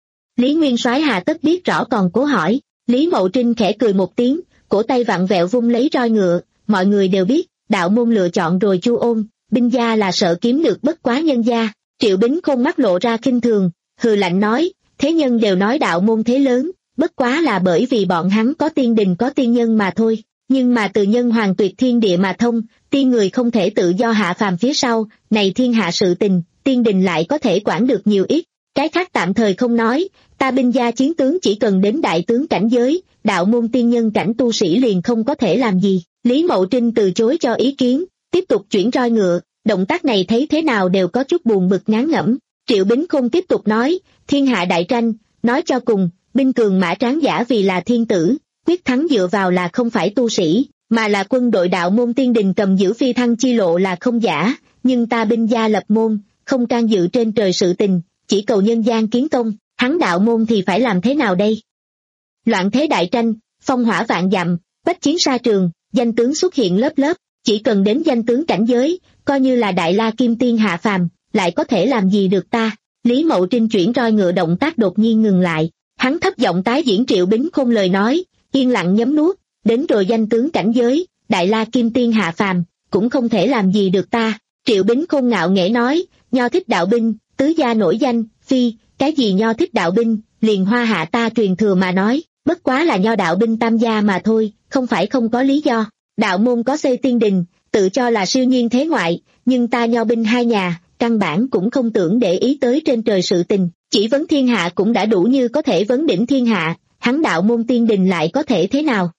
Lý Nguyên Soái hà tất biết rõ còn cố hỏi. Lý Mậu Trinh khẽ cười một tiếng, cổ tay vặn vẹo vung lấy roi ngựa, mọi người đều biết, đạo môn lựa chọn rồi Chu Ôn, binh gia là sợ kiếm được bất quá nhân gia. Triệu Bính Khôn mắt lộ ra khinh thường, hừ lạnh nói, thế nhân đều nói đạo môn thế lớn, bất quá là bởi vì bọn hắn có tiên đình có tiên nhân mà thôi, nhưng mà từ nhân hoàng tuyệt thiên địa mà thông, tiên người không thể tự do hạ phàm phía sau, này thiên hạ sự tình, tiên đình lại có thể quản được nhiều ít, cái khác tạm thời không nói, ta binh gia chiến tướng chỉ cần đến đại tướng cảnh giới, đạo môn tiên nhân cảnh tu sĩ liền không có thể làm gì. Lý Mậu Trinh từ chối cho ý kiến, tiếp tục chuyển roi ngựa, động tác này thấy thế nào đều có chút buồn bực ngán ngẩm. Triệu Bính Khôn tiếp tục nói, thiên hạ đại tranh, nói cho cùng, binh cường mã tráng giả vì là thiên tử, quyết thắng dựa vào là không phải tu sĩ, mà là quân đội đạo môn tiên đình cầm giữ phi thăng chi lộ là không giả, nhưng ta binh gia lập môn, không can dự trên trời sự tình, chỉ cầu nhân gian kiến công, hắn đạo môn thì phải làm thế nào đây? Loạn thế đại tranh, phong hỏa vạn dặm, bách chiến sa trường, danh tướng xuất hiện lớp lớp, chỉ cần đến danh tướng cảnh giới, coi như là đại la kim tiên hạ phàm, lại có thể làm gì được ta? Lý Mậu Trinh chuyển roi ngựa động tác đột nhiên ngừng lại, hắn thấp giọng tái diễn Triệu Bính Khôn lời nói, yên lặng nhấm nuốt, đến rồi danh tướng cảnh giới, đại la kim tiên hạ phàm, cũng không thể làm gì được ta. Triệu Bính Khôn ngạo nghễ nói, nho thích đạo binh, tứ gia nổi danh, phi, cái gì nho thích đạo binh, liền hoa hạ ta truyền thừa mà nói, bất quá là nho đạo binh tam gia mà thôi, không phải không có lý do. Đạo môn có xây tiên đình, tự cho là siêu nhiên thế ngoại, nhưng ta nho binh hai nhà, căn bản cũng không tưởng để ý tới trên trời sự tình, chỉ vấn thiên hạ cũng đã đủ như có thể vấn đỉnh thiên hạ, hắn đạo môn tiên đình lại có thể thế nào?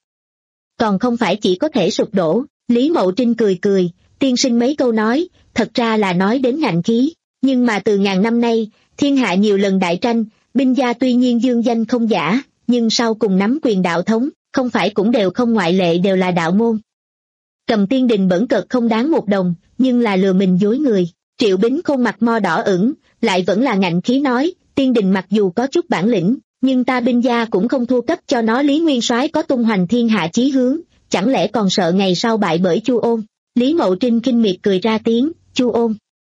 Còn không phải chỉ có thể sụp đổ. Lý Mậu Trinh cười cười, tiên sinh mấy câu nói, thật ra là nói đến ngạnh khí, nhưng mà từ ngàn năm nay, thiên hạ nhiều lần đại tranh, binh gia tuy nhiên dương danh không giả, nhưng sau cùng nắm quyền đạo thống, không phải cũng đều không ngoại lệ đều là đạo môn. Cầm Tiên Đình bẩn cợt không đáng một đồng, nhưng là lừa mình dối người. Triệu Bính khuôn mặt mo đỏ ửng, lại vẫn là ngạnh khí nói, Tiên Đình mặc dù có chút bản lĩnh, nhưng ta binh gia cũng không thua cấp cho nó. Lý Nguyên Soái có tung hoành thiên hạ chí hướng, chẳng lẽ còn sợ ngày sau bại bởi Chu Ôn? Lý Mậu Trinh kinh miệt cười ra tiếng, Chu Ôn.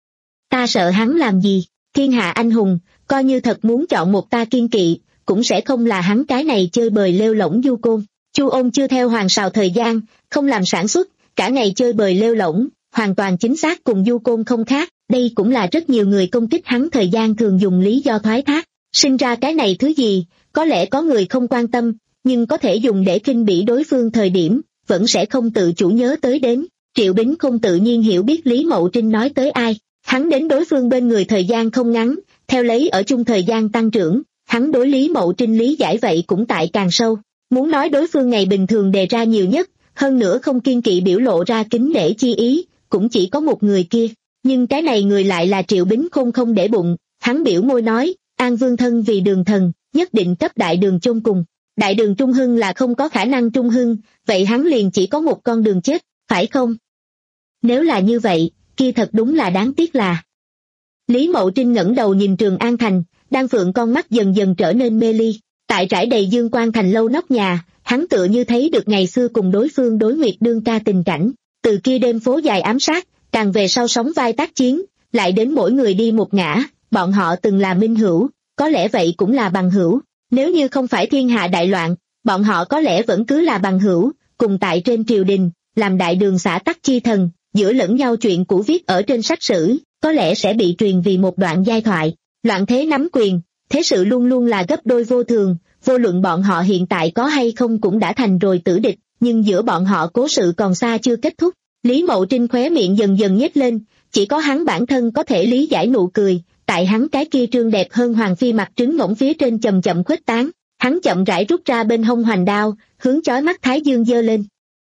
Ta sợ hắn làm gì? Thiên hạ anh hùng, coi như thật muốn chọn một ta kiên kỵ, cũng sẽ không là hắn cái này chơi bời lêu lỏng du côn. Chu Ôn chưa theo hoàng sào thời gian, không làm sản xuất, cả ngày chơi bời lêu lỏng, hoàn toàn chính xác cùng du côn không khác. Đây cũng là rất nhiều người công kích hắn thời gian thường dùng lý do thoái thác. Sinh ra cái này thứ gì, có lẽ có người không quan tâm, nhưng có thể dùng để khinh bỉ đối phương thời điểm, vẫn sẽ không tự chủ nhớ tới đến. Triệu Bính không tự nhiên hiểu biết Lý Mậu Trinh nói tới ai. Hắn đến đối phương bên người thời gian không ngắn, theo lấy ở chung thời gian tăng trưởng, hắn đối Lý Mậu Trinh lý giải vậy cũng tại càng sâu. Muốn nói đối phương ngày bình thường đề ra nhiều nhất, hơn nữa không kiên kỵ biểu lộ ra kính nể chi ý, cũng chỉ có một người kia. Nhưng cái này người lại là Triệu Bính Khôn không để bụng, hắn biểu môi nói, An Vương thân vì đường thần, nhất định cấp đại đường chôn cùng. Đại đường trung hưng là không có khả năng trung hưng, vậy hắn liền chỉ có một con đường chết, phải không? Nếu là như vậy, kia thật đúng là đáng tiếc là. Lý Mậu Trinh ngẩng đầu nhìn Trường An Thành, đang phượng con mắt dần dần trở nên mê ly. Tại trải đầy dương quang thành lâu nóc nhà, hắn tựa như thấy được ngày xưa cùng đối phương đối nguyệt đương ca tình cảnh. Từ kia đêm phố dài ám sát, càng về sau sóng vai tác chiến, lại đến mỗi người đi một ngã, bọn họ từng là minh hữu, có lẽ vậy cũng là bằng hữu. Nếu như không phải thiên hạ đại loạn, bọn họ có lẽ vẫn cứ là bằng hữu, cùng tại trên triều đình, làm đại đường xã tắc chi thần, giữa lẫn nhau chuyện cũ viết ở trên sách sử, có lẽ sẽ bị truyền vì một đoạn giai thoại. Loạn thế nắm quyền, thế sự luôn luôn là gấp đôi vô thường, vô luận bọn họ hiện tại có hay không cũng đã thành rồi tử địch, nhưng giữa bọn họ cố sự còn xa chưa kết thúc. Lý Mậu Trinh khóe miệng dần dần nhếch lên, chỉ có hắn bản thân có thể lý giải nụ cười, tại hắn cái kia trương đẹp hơn hoàng phi mặt trứng ngỗng phía trên chậm chậm khuếch tán, hắn chậm rãi rút ra bên hông hoành đao, hướng chói mắt thái dương giơ lên.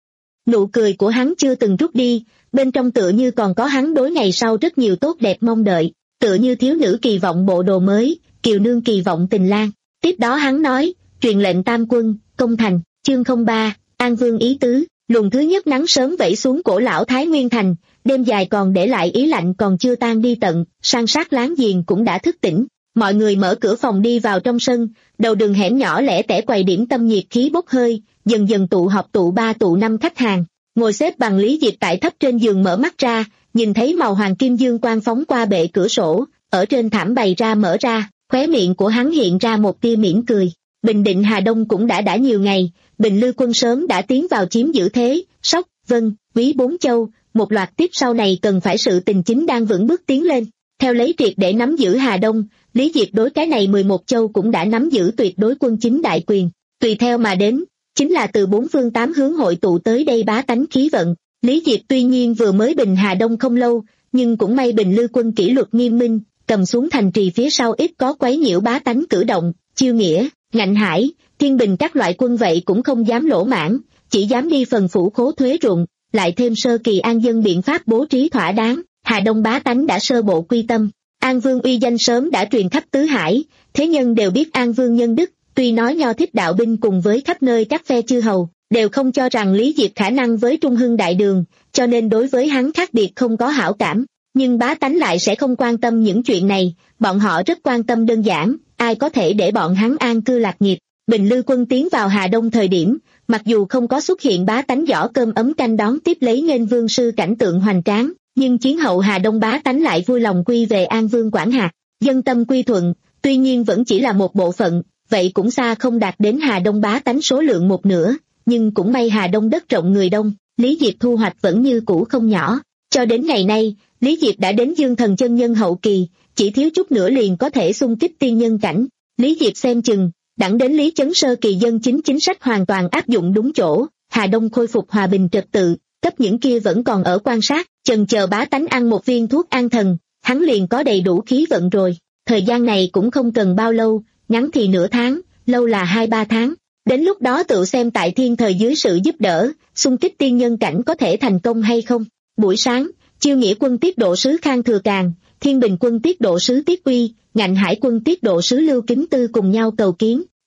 Nụ cười của hắn chưa từng rút đi, bên trong tựa như còn có hắn đối ngày sau rất nhiều tốt đẹp mong đợi, tựa như thiếu nữ kỳ vọng bộ đồ mới, kiều nương kỳ vọng tình lang. Tiếp đó hắn nói, truyền lệnh tam quân, công thành, chương không ba, An Vương ý tứ. Luồng thứ nhất nắng sớm vẩy xuống cổ lão Thái Nguyên Thành, đêm dài còn để lại ý lạnh còn chưa tan đi tận, san sát láng giềng cũng đã thức tỉnh. Mọi người mở cửa phòng đi vào trong sân, đầu đường hẻm nhỏ lẻ tẻ quầy điểm tâm nhiệt khí bốc hơi, dần dần tụ họp tụ ba tụ năm khách hàng. Ngồi xếp bằng Lý Diệp tại thấp trên giường mở mắt ra, nhìn thấy màu hoàng kim dương quang phóng qua bệ cửa sổ, ở trên thảm bày ra mở ra, khóe miệng của hắn hiện ra một tia mỉm cười. Bình định Hà Đông cũng đã đã nhiều ngày, Bình Lư quân sớm đã tiến vào chiếm giữ thế, Sóc, Vân, Quý bốn châu, một loạt tiếp sau này cần phải sự tình chính đang vững bước tiến lên. Theo lấy triệt để nắm giữ Hà Đông, Lý Diệp đối cái này mười một châu cũng đã nắm giữ tuyệt đối quân chính đại quyền, tùy theo mà đến, chính là từ bốn phương tám hướng hội tụ tới đây bá tánh khí vận. Lý Diệp tuy nhiên vừa mới bình Hà Đông không lâu, nhưng cũng may Bình Lư quân kỷ luật nghiêm minh, cầm xuống thành trì phía sau ít có quấy nhiễu bá tánh cử động, Chiêu Nghĩa, Ngạnh Hải, Thiên Bình các loại quân vậy cũng không dám lỗ mãn, chỉ dám đi phần phủ khố thuế ruộng, lại thêm sơ kỳ an dân biện pháp bố trí thỏa đáng, Hà Đông bá tánh đã sơ bộ quy tâm. An Vương uy danh sớm đã truyền khắp tứ hải, thế nhân đều biết An Vương nhân đức, tuy nói Nho thích đạo binh cùng với khắp nơi các phe chư hầu, đều không cho rằng Lý Diệp khả năng với Trung Hưng đại đường, cho nên đối với hắn khác biệt không có hảo cảm, nhưng bá tánh lại sẽ không quan tâm những chuyện này, bọn họ rất quan tâm đơn giản, ai có thể để bọn hắn an cư lạc nghiệp. Bình Lư quân tiến vào Hà Đông thời điểm, mặc dù không có xuất hiện bá tánh giỏ cơm ấm canh đón tiếp lấy nghênh vương sư cảnh tượng hoành tráng, nhưng chiến hậu Hà Đông bá tánh lại vui lòng quy về An Vương quản hạt, dân tâm quy thuận, tuy nhiên vẫn chỉ là một bộ phận, vậy cũng xa không đạt đến Hà Đông bá tánh số lượng một nửa, nhưng cũng may Hà Đông đất rộng người đông, Lý Diệp thu hoạch vẫn như cũ không nhỏ. Cho đến ngày nay, Lý Diệp đã đến dương thần chân nhân hậu kỳ, chỉ thiếu chút nữa liền có thể xung kích tiên nhân cảnh. Lý Diệp xem chừng, đẳng đến Lý Chấn sơ kỳ dân chính chính sách hoàn toàn áp dụng đúng chỗ, Hà Đông khôi phục hòa bình trật tự, cấp những kia vẫn còn ở quan sát, chần chờ bá tánh ăn một viên thuốc an thần, hắn liền có đầy đủ khí vận rồi. Thời gian này cũng không cần bao lâu, ngắn thì nửa tháng, lâu là hai ba tháng. Đến lúc đó tự xem tại thiên thời dưới sự giúp đỡ, xung kích tiên nhân cảnh có thể thành công hay không. Buổi sáng, Chiêu Nghĩa quân tiết độ sứ Khang Thừa Càn, Thiên Bình quân tiết độ sứ Tiết Uy, Ngạnh Hải quân tiết độ sứ Lưu Kính Tư cùng nhau cầu kiến.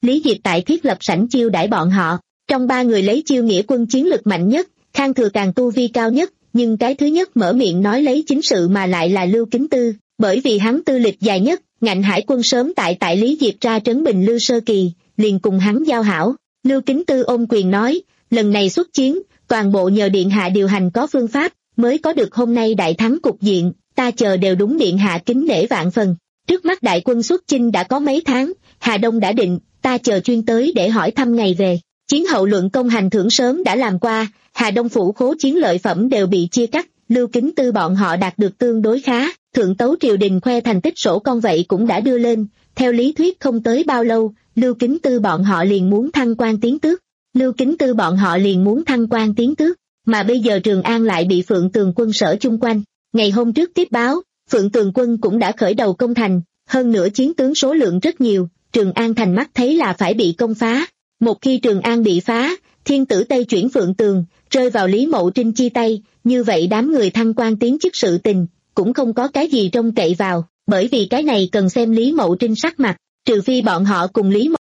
Lý Diệp tại thiết lập sảnh chiêu đãi bọn họ. Trong ba người lấy Chiêu Nghĩa Quân chiến lực mạnh nhất, Khang Thừa càng tu vi cao nhất, nhưng cái thứ nhất mở miệng nói lấy chính sự mà lại là Lưu Kính Tư, bởi vì hắn tư lịch dài nhất. Ngạnh Hải Quân sớm tại tại Lý Diệp ra trấn Bình Lư sơ kỳ, liền cùng hắn giao hảo. Lưu Kính Tư ôm quyền nói, lần này xuất chiến, toàn bộ nhờ điện hạ điều hành có phương pháp, mới có được hôm nay đại thắng cục diện, ta chờ đều đúng điện hạ kính nể vạn phần. Trước mắt đại quân xuất chinh đã có mấy tháng, Hà Đông đã định, ta chờ chuyên tới để hỏi thăm ngày về. Chiến hậu luận công hành thưởng sớm đã làm qua, Hà Đông phủ khố chiến lợi phẩm đều bị chia cắt, Lưu Kính Tư bọn họ đạt được tương đối khá, thượng tấu triều đình khoe thành tích sổ con vậy cũng đã đưa lên, theo lý thuyết không tới bao lâu, Lưu Kính Tư bọn họ liền muốn thăng quan tiến tước, Lưu Kính Tư bọn họ liền muốn thăng quan tiến tước, mà bây giờ Trường An lại bị Phượng Tường quân sở chung quanh. Ngày hôm trước tiếp báo, Phượng Tường quân cũng đã khởi đầu công thành, hơn nữa chiến tướng số lượng rất nhiều, Trường An thành mắt thấy là phải bị công phá. Một khi Trường An bị phá, thiên tử Tây chuyển Phượng Tường, rơi vào Lý Mậu Trinh chi tay, như vậy đám người thăng quan tiến chức sự tình, cũng không có cái gì trông cậy vào, bởi vì cái này cần xem Lý Mậu Trinh sắc mặt, trừ phi bọn họ cùng Lý Mậu.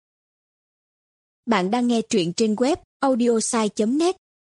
Bạn đang nghe truyện trên web audiosai chấm net.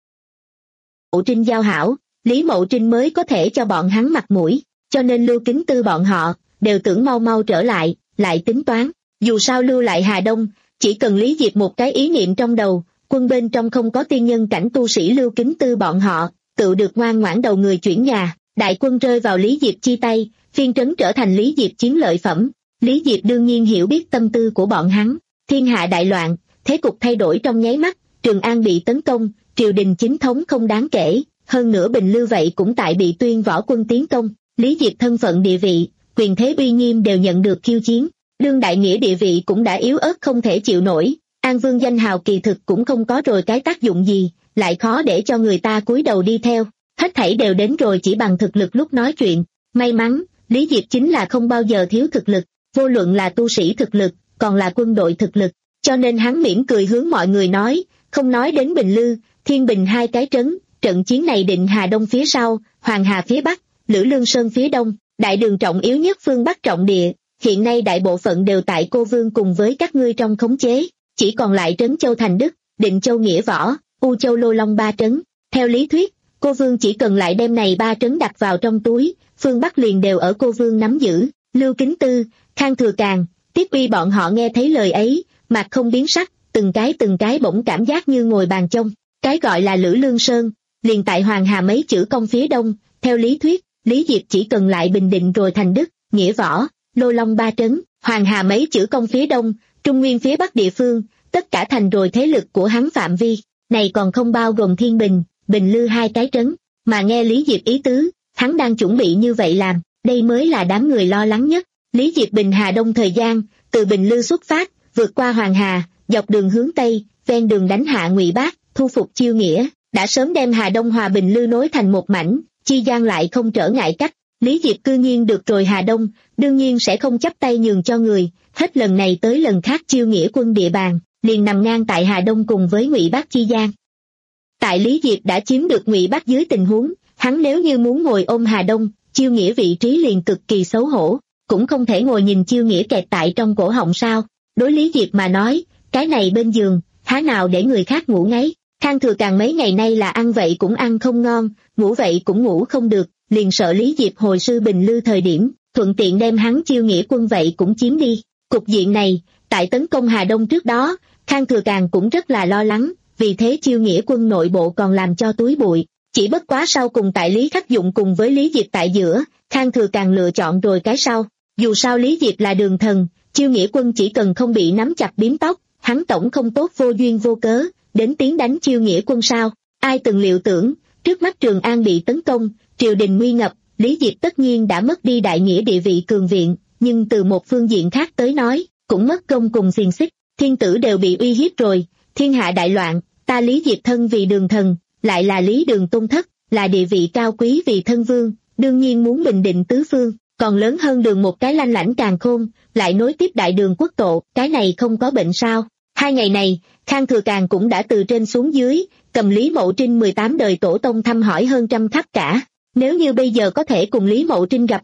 Mậu Trinh giao hảo, Lý Mậu Trinh mới có thể cho bọn hắn mặt mũi, cho nên Lưu Kính Tư bọn họ, đều tưởng mau mau trở lại, lại tính toán, dù sao lưu lại Hà Đông, chỉ cần Lý Diệp một cái ý niệm trong đầu, quân bên trong không có tiên nhân cảnh tu sĩ Lưu Kính Tư bọn họ, tự được ngoan ngoãn đầu người chuyển nhà, đại quân rơi vào Lý Diệp chi tay, phiên trấn trở thành Lý Diệp chiến lợi phẩm. Lý Diệp đương nhiên hiểu biết tâm tư của bọn hắn, thiên hạ đại loạn, thế cục thay đổi trong nháy mắt, Trường An bị tấn công, triều đình chính thống không đáng kể, hơn nữa Bình Lư vậy cũng tại bị tuyên võ quân tiến công, Lý Diệp thân phận địa vị, quyền thế uy nghiêm đều nhận được khiêu chiến, đương đại nghĩa địa vị cũng đã yếu ớt không thể chịu nổi, An Vương danh hào kỳ thực cũng không có rồi cái tác dụng gì, lại khó để cho người ta cúi đầu đi theo, hết thảy đều đến rồi chỉ bằng thực lực lúc nói chuyện, may mắn, Lý Diệp chính là không bao giờ thiếu thực lực, vô luận là tu sĩ thực lực, còn là quân đội thực lực, cho nên hắn mỉm cười hướng mọi người nói, không nói đến Bình Lư, Thiên Bình hai cái trấn, trận chiến này định Hà Đông phía sau, Hoàng Hà phía Bắc, Lữ Lương Sơn phía Đông, đại đường trọng yếu nhất phương Bắc trọng địa, hiện nay đại bộ phận đều tại Cô Vương cùng với các ngươi trong khống chế, chỉ còn lại trấn Châu Thành Đức, Định Châu Nghĩa Võ, U Châu Lô Long ba trấn, theo lý thuyết, Cô Vương chỉ cần lại đem này ba trấn đặt vào trong túi, phương Bắc liền đều ở Cô Vương nắm giữ, Lưu Kính Tư, Khang Thừa Càng, Tiếp Uy bọn họ nghe thấy lời ấy, mặt không biến sắc, từng cái từng cái bỗng cảm giác như ngồi bàn chông, cái gọi là Lữ Lương Sơn, liền tại Hoàng Hà mấy chữ công phía đông, theo lý thuyết, Lý Diệp chỉ cần lại Bình Định rồi Thành Đức, Nghĩa Võ, Lô Long ba trấn, Hoàng Hà mấy chữ công phía đông, Trung Nguyên phía bắc địa phương, tất cả thành rồi thế lực của hắn phạm vi, này còn không bao gồm Thiên Bình, Bình Lư hai cái trấn, mà nghe Lý Diệp ý tứ, hắn đang chuẩn bị như vậy làm, đây mới là đám người lo lắng nhất. Lý Diệp Bình Hà Đông thời gian, từ Bình Lư xuất phát, vượt qua Hoàng Hà, dọc đường hướng Tây, ven đường đánh hạ Ngụy Bác, thu phục Chiêu Nghĩa, đã sớm đem Hà Đông hòa Bình Lư nối thành một mảnh, chi gian lại không trở ngại cách. Lý Diệp cư nhiên được rồi Hà Đông, đương nhiên sẽ không chấp tay nhường cho người, hết lần này tới lần khác Chiêu Nghĩa quân địa bàn, liền nằm ngang tại Hà Đông cùng với Ngụy Bác chi gian. Tại Lý Diệp đã chiếm được Ngụy Bác dưới tình huống, hắn nếu như muốn ngồi ôm Hà Đông, Chiêu Nghĩa vị trí liền cực kỳ xấu hổ, cũng không thể ngồi nhìn Chiêu Nghĩa kẹt tại trong cổ họng sao. Đối Lý Diệp mà nói, cái này bên giường, há nào để người khác ngủ ngáy. Khang Thừa Càng mấy ngày nay là ăn vậy cũng ăn không ngon, ngủ vậy cũng ngủ không được, liền sợ Lý Diệp hồi sư Bình Lư thời điểm, thuận tiện đem hắn Chiêu Nghĩa quân vậy cũng chiếm đi. Cục diện này, tại tấn công Hà Đông trước đó, Khang Thừa Càng cũng rất là lo lắng, vì thế Chiêu Nghĩa quân nội bộ còn làm cho túi bụi. Chỉ bất quá sau cùng tại Lý Khắc Dụng cùng với Lý Diệp tại giữa, Khang Thừa Càng lựa chọn rồi cái sau. Dù sao Lý Diệp là đường thần, Chiêu Nghĩa quân chỉ cần không bị nắm chặt biếm tóc, hắn tổng không tốt vô duyên vô cớ, đến tiếng đánh Chiêu Nghĩa quân sao. Ai từng liệu tưởng, trước mắt Trường An bị tấn công, triều đình nguy ngập, Lý Diệp tất nhiên đã mất đi đại nghĩa địa vị cường viện, nhưng từ một phương diện khác tới nói, cũng mất công cùng xiềng xích, thiên tử đều bị uy hiếp rồi, thiên hạ đại loạn, ta Lý Diệp thân vì đường thần, lại là Lý Đường tôn thất, là địa vị cao quý vì thân vương, đương nhiên muốn bình định tứ phương, còn lớn hơn Đường một cái lanh lảnh càn khôn, lại nối tiếp đại Đường quốc tổ, cái này không có bệnh sao. Hai ngày này, Khang Thừa Càng cũng đã từ trên xuống dưới, cầm Lý Mậu Trinh mười tám đời tổ tông thăm hỏi hơn trăm khắp cả. Nếu như bây giờ có thể cùng Lý Mậu Trinh gặp mặt,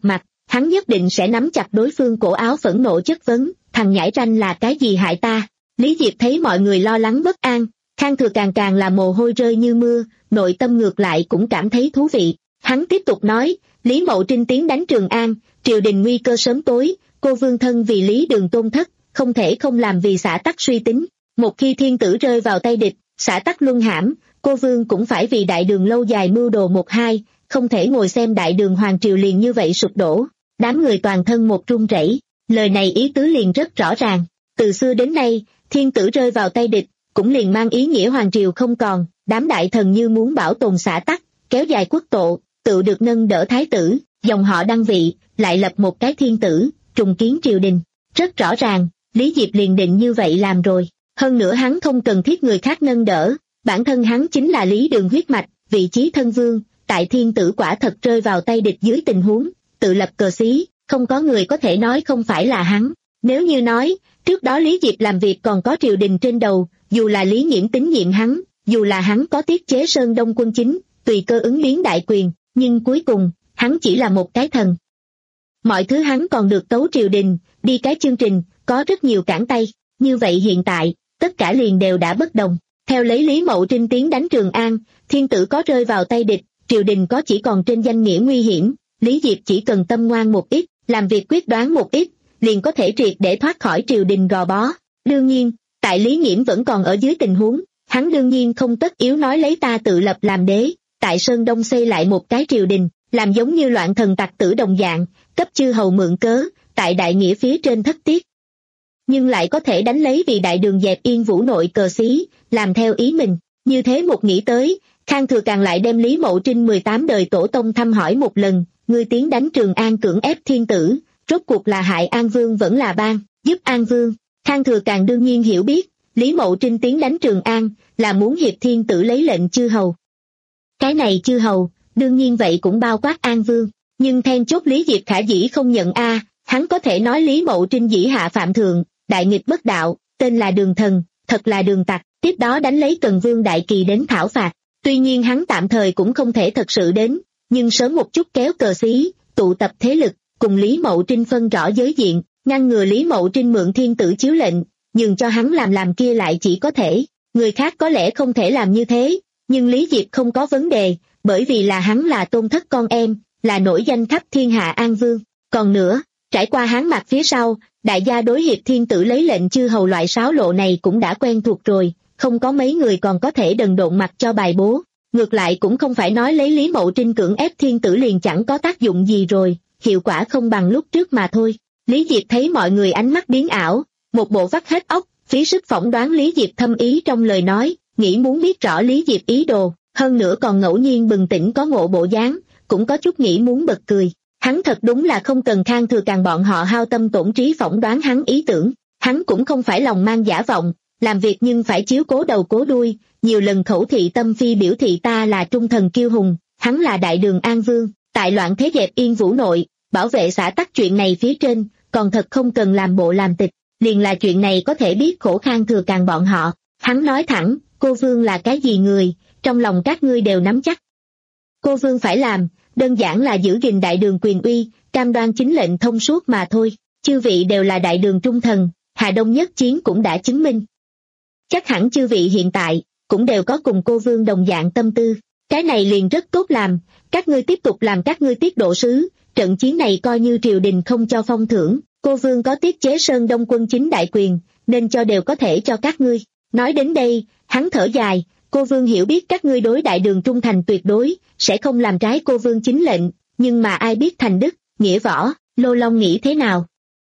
hắn nhất định sẽ nắm chặt đối phương cổ áo phẫn nộ chất vấn, thằng nhãi ranh là cái gì hại ta? Lý Diệp thấy mọi người lo lắng bất an, Khang Thừa càng càng là mồ hôi rơi như mưa, nội tâm ngược lại cũng cảm thấy thú vị. Hắn tiếp tục nói, Lý Mậu Trinh tiến đánh Trường An, triều đình nguy cơ sớm tối, cô vương thân vì Lý Đường tôn thất, không thể không làm vì xã tắc suy tính. Một khi thiên tử rơi vào tay địch, xã tắc luân hãm, cô vương cũng phải vì đại đường lâu dài mưu đồ một hai, không thể ngồi xem đại đường hoàng triều liền như vậy sụp đổ. Đám người toàn thân một run rẩy, lời này ý tứ liền rất rõ ràng. Từ xưa đến nay, thiên tử rơi vào tay địch, cũng liền mang ý nghĩa hoàng triều không còn, đám đại thần như muốn bảo tồn xã tắc, kéo dài quốc tộ, tự được nâng đỡ thái tử, dòng họ đăng vị, lại lập một cái thiên tử, trùng kiến triều đình. Rất rõ ràng, Lý Diệp liền định như vậy làm rồi. Hơn nữa hắn không cần thiết người khác nâng đỡ, bản thân hắn chính là Lý Đường huyết mạch, vị trí thân vương, tại thiên tử quả thật rơi vào tay địch dưới tình huống, tự lập cờ xí, không có người có thể nói không phải là hắn. Nếu như nói, trước đó Lý Diệp làm việc còn có triều đình trên đầu, dù là Lý Nghiễm tín nhiệm hắn, dù là hắn có tiết chế Sơn Đông quân chính, tùy cơ ứng biến đại quyền, nhưng cuối cùng, hắn chỉ là một cái thần. Mọi thứ hắn còn được tấu triều đình, đi cái chương trình, có rất nhiều cản tay, như vậy hiện tại, tất cả liền đều đã bất đồng. Theo lấy Lý Mậu Trinh tiến đánh Trường An, thiên tử có rơi vào tay địch, triều đình có chỉ còn trên danh nghĩa nguy hiểm, Lý Diệp chỉ cần tâm ngoan một ít, làm việc quyết đoán một ít, liền có thể triệt để thoát khỏi triều đình gò bó. Đương nhiên, tại Lý Nghiễm vẫn còn ở dưới tình huống, hắn đương nhiên không tất yếu nói lấy ta tự lập làm đế, tại Sơn Đông xây lại một cái triều đình, làm giống như loạn thần tặc tử đồng dạng, cấp chư hầu mượn cớ, tại đại nghĩa phía trên thất tiết. Nhưng lại có thể đánh lấy vì đại đường dẹp yên vũ nội cờ xí, làm theo ý mình. Như thế một nghĩ tới, Khang Thừa càng lại đem Lý Mậu Trinh mười tám đời tổ tông thăm hỏi một lần, ngươi tiến đánh Trường An cưỡng ép thiên tử, rốt cuộc là hại An Vương vẫn là ban, giúp An Vương. Khang Thừa càng đương nhiên hiểu biết, Lý Mậu Trinh tiến đánh Trường An, là muốn hiệp thiên tử lấy lệnh chư hầu. Cái này chư hầu, đương nhiên vậy cũng bao quát An Vương, nhưng then chốt Lý Diệp khả dĩ không nhận a, hắn có thể nói Lý Mậu Trinh dĩ hạ phạm thượng, đại nghịch bất đạo, tên là đường thần, thật là đường tặc, tiếp đó đánh lấy Cần Vương Đại Kỳ đến thảo phạt. Tuy nhiên hắn tạm thời cũng không thể thật sự đến, nhưng sớm một chút kéo cờ xí, tụ tập thế lực, cùng Lý Mậu Trinh phân rõ giới diện, ngăn ngừa Lý Mậu Trinh mượn thiên tử chiếu lệnh, nhường cho hắn làm làm kia lại chỉ có thể. Người khác có lẽ không thể làm như thế, nhưng Lý Diệp không có vấn đề, bởi vì là hắn là tôn thất con em, là nổi danh khắp thiên hạ An Vương. Còn nữa, trải qua hắn mặt phía sau, đại gia đối hiệp thiên tử lấy lệnh chư hầu loại sáo lộ này cũng đã quen thuộc rồi, không có mấy người còn có thể đần độn mặt cho bài bố. Ngược lại cũng không phải nói lấy Lý Mậu Trinh cưỡng ép thiên tử liền chẳng có tác dụng gì rồi, hiệu quả không bằng lúc trước mà thôi. Lý Diệp thấy mọi người ánh mắt biến ảo, một bộ vắt hết óc, phí sức phỏng đoán Lý Diệp thâm ý trong lời nói, nghĩ muốn biết rõ Lý Diệp ý đồ, hơn nữa còn ngẫu nhiên bừng tỉnh có ngộ bộ dáng, cũng có chút nghĩ muốn bật cười. Hắn thật đúng là không cần Khang Thừa càng bọn họ hao tâm tổn trí phỏng đoán hắn ý tưởng, hắn cũng không phải lòng mang giả vọng, làm việc nhưng phải chiếu cố đầu cố đuôi, nhiều lần khẩu thị tâm phi biểu thị ta là trung thần kiêu hùng, hắn là đại đường An Vương, tại loạn thế dẹp yên vũ nội, bảo vệ xã tắc chuyện này phía trên, còn thật không cần làm bộ làm tịch, liền là chuyện này có thể biết khổ Khang Thừa càng bọn họ. Hắn nói thẳng, cô Vương là cái gì người, trong lòng các ngươi đều nắm chắc. Cô Vương phải làm, đơn giản là giữ gìn đại đường quyền uy, cam đoan chính lệnh thông suốt mà thôi, chư vị đều là đại đường trung thần, Hà Đông nhất chiến cũng đã chứng minh. Chắc hẳn chư vị hiện tại, cũng đều có cùng cô Vương đồng dạng tâm tư, cái này liền rất tốt làm, các ngươi tiếp tục làm các ngươi tiết độ sứ, trận chiến này coi như triều đình không cho phong thưởng, cô Vương có tiết chế Sơn Đông quân chính đại quyền, nên cho đều có thể cho các ngươi. Nói đến đây, hắn thở dài, cô Vương hiểu biết các ngươi đối đại đường trung thành tuyệt đối, sẽ không làm trái cô Vương chính lệnh, nhưng mà ai biết thành đức, nghĩa võ, Lô Long nghĩ thế nào?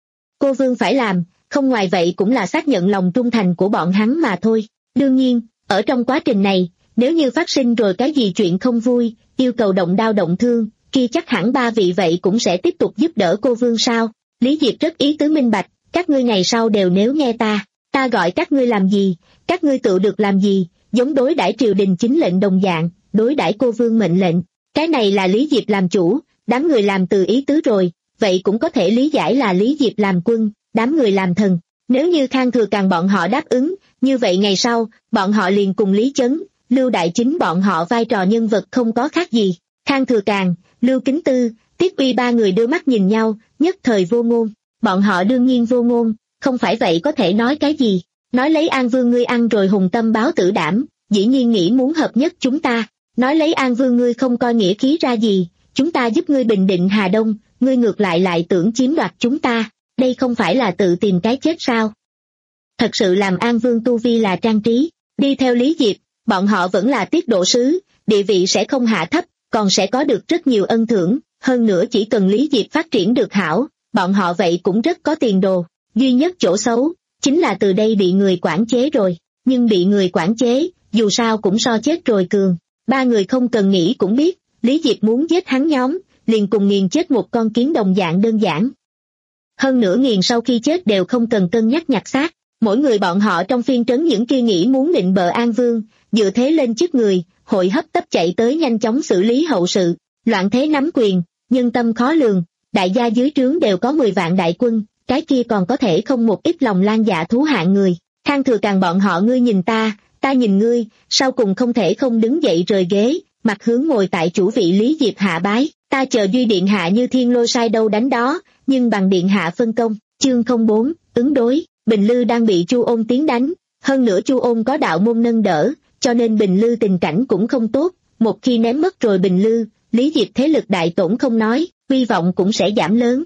Cô Vương phải làm, không ngoài vậy cũng là xác nhận lòng trung thành của bọn hắn mà thôi. Đương nhiên, ở trong quá trình này, nếu như phát sinh rồi cái gì chuyện không vui, yêu cầu động đao động thương, kia chắc hẳn ba vị vậy cũng sẽ tiếp tục giúp đỡ cô Vương sao? Lý Diệp rất ý tứ minh bạch, các ngươi ngày sau đều nếu nghe ta, ta gọi các ngươi làm gì, các ngươi tự được làm gì, giống đối đãi triều đình chính lệnh đồng dạng, đối đãi cô Vương mệnh lệnh. Cái này là Lý Diệp làm chủ, đám người làm từ ý tứ rồi, vậy cũng có thể lý giải là Lý Diệp làm quân, đám người làm thần. Nếu như Khang Thừa càng bọn họ đáp ứng, như vậy ngày sau, bọn họ liền cùng Lý Chấn, Lưu Đại Chính bọn họ vai trò nhân vật không có khác gì. Khang Thừa càng, Lưu Kính Tư, Tiết Uy ba người đưa mắt nhìn nhau, nhất thời vô ngôn. Bọn họ đương nhiên vô ngôn, không phải vậy có thể nói cái gì. Nói lấy An Vương ngươi ăn rồi hùng tâm báo tử đảm, dĩ nhiên nghĩ muốn hợp nhất chúng ta. Nói lấy An Vương ngươi không coi nghĩa khí ra gì, chúng ta giúp ngươi bình định Hà Đông, ngươi ngược lại lại tưởng chiếm đoạt chúng ta, đây không phải là tự tìm cái chết sao? Thật sự làm An Vương tu vi là trang trí, đi theo Lý Diệp, bọn họ vẫn là tiết độ sứ, địa vị sẽ không hạ thấp, còn sẽ có được rất nhiều ân thưởng, hơn nữa chỉ cần Lý Diệp phát triển được hảo, bọn họ vậy cũng rất có tiền đồ, duy nhất chỗ xấu, chính là từ đây bị người quản chế rồi, nhưng bị người quản chế, dù sao cũng so chết rồi cường, ba người không cần nghĩ cũng biết, Lý Diệp muốn giết hắn nhóm, liền cùng nghiền chết một con kiến đồng dạng đơn giản. Hơn nữa nghiền sau khi chết đều không cần cân nhắc nhặt xác, mỗi người bọn họ trong phiên trấn những kia nghĩ muốn định bợ An Vương, dựa thế lên chức người, hội hấp tấp chạy tới nhanh chóng xử lý hậu sự, loạn thế nắm quyền, nhân tâm khó lường, đại gia dưới trướng đều có mười vạn đại quân, cái kia còn có thể không một ít lòng lan dạ thú hạng người, Khang Thừa Càng bọn họ ngươi nhìn ta, ta nhìn ngươi, sau cùng không thể không đứng dậy rời ghế, mặt hướng ngồi tại chủ vị Lý Diệp hạ bái, ta chờ Duy Điện Hạ như thiên lôi sai đâu đánh đó, nhưng bằng Điện Hạ phân công, chương không bốn, ứng đối, Bình Lư đang bị Chu Ôn tiến đánh, hơn nữa Chu Ôn có đạo môn nâng đỡ, cho nên Bình Lư tình cảnh cũng không tốt, một khi ném mất rồi Bình Lư, Lý Diệp thế lực đại tổn không nói, hy vọng cũng sẽ giảm lớn.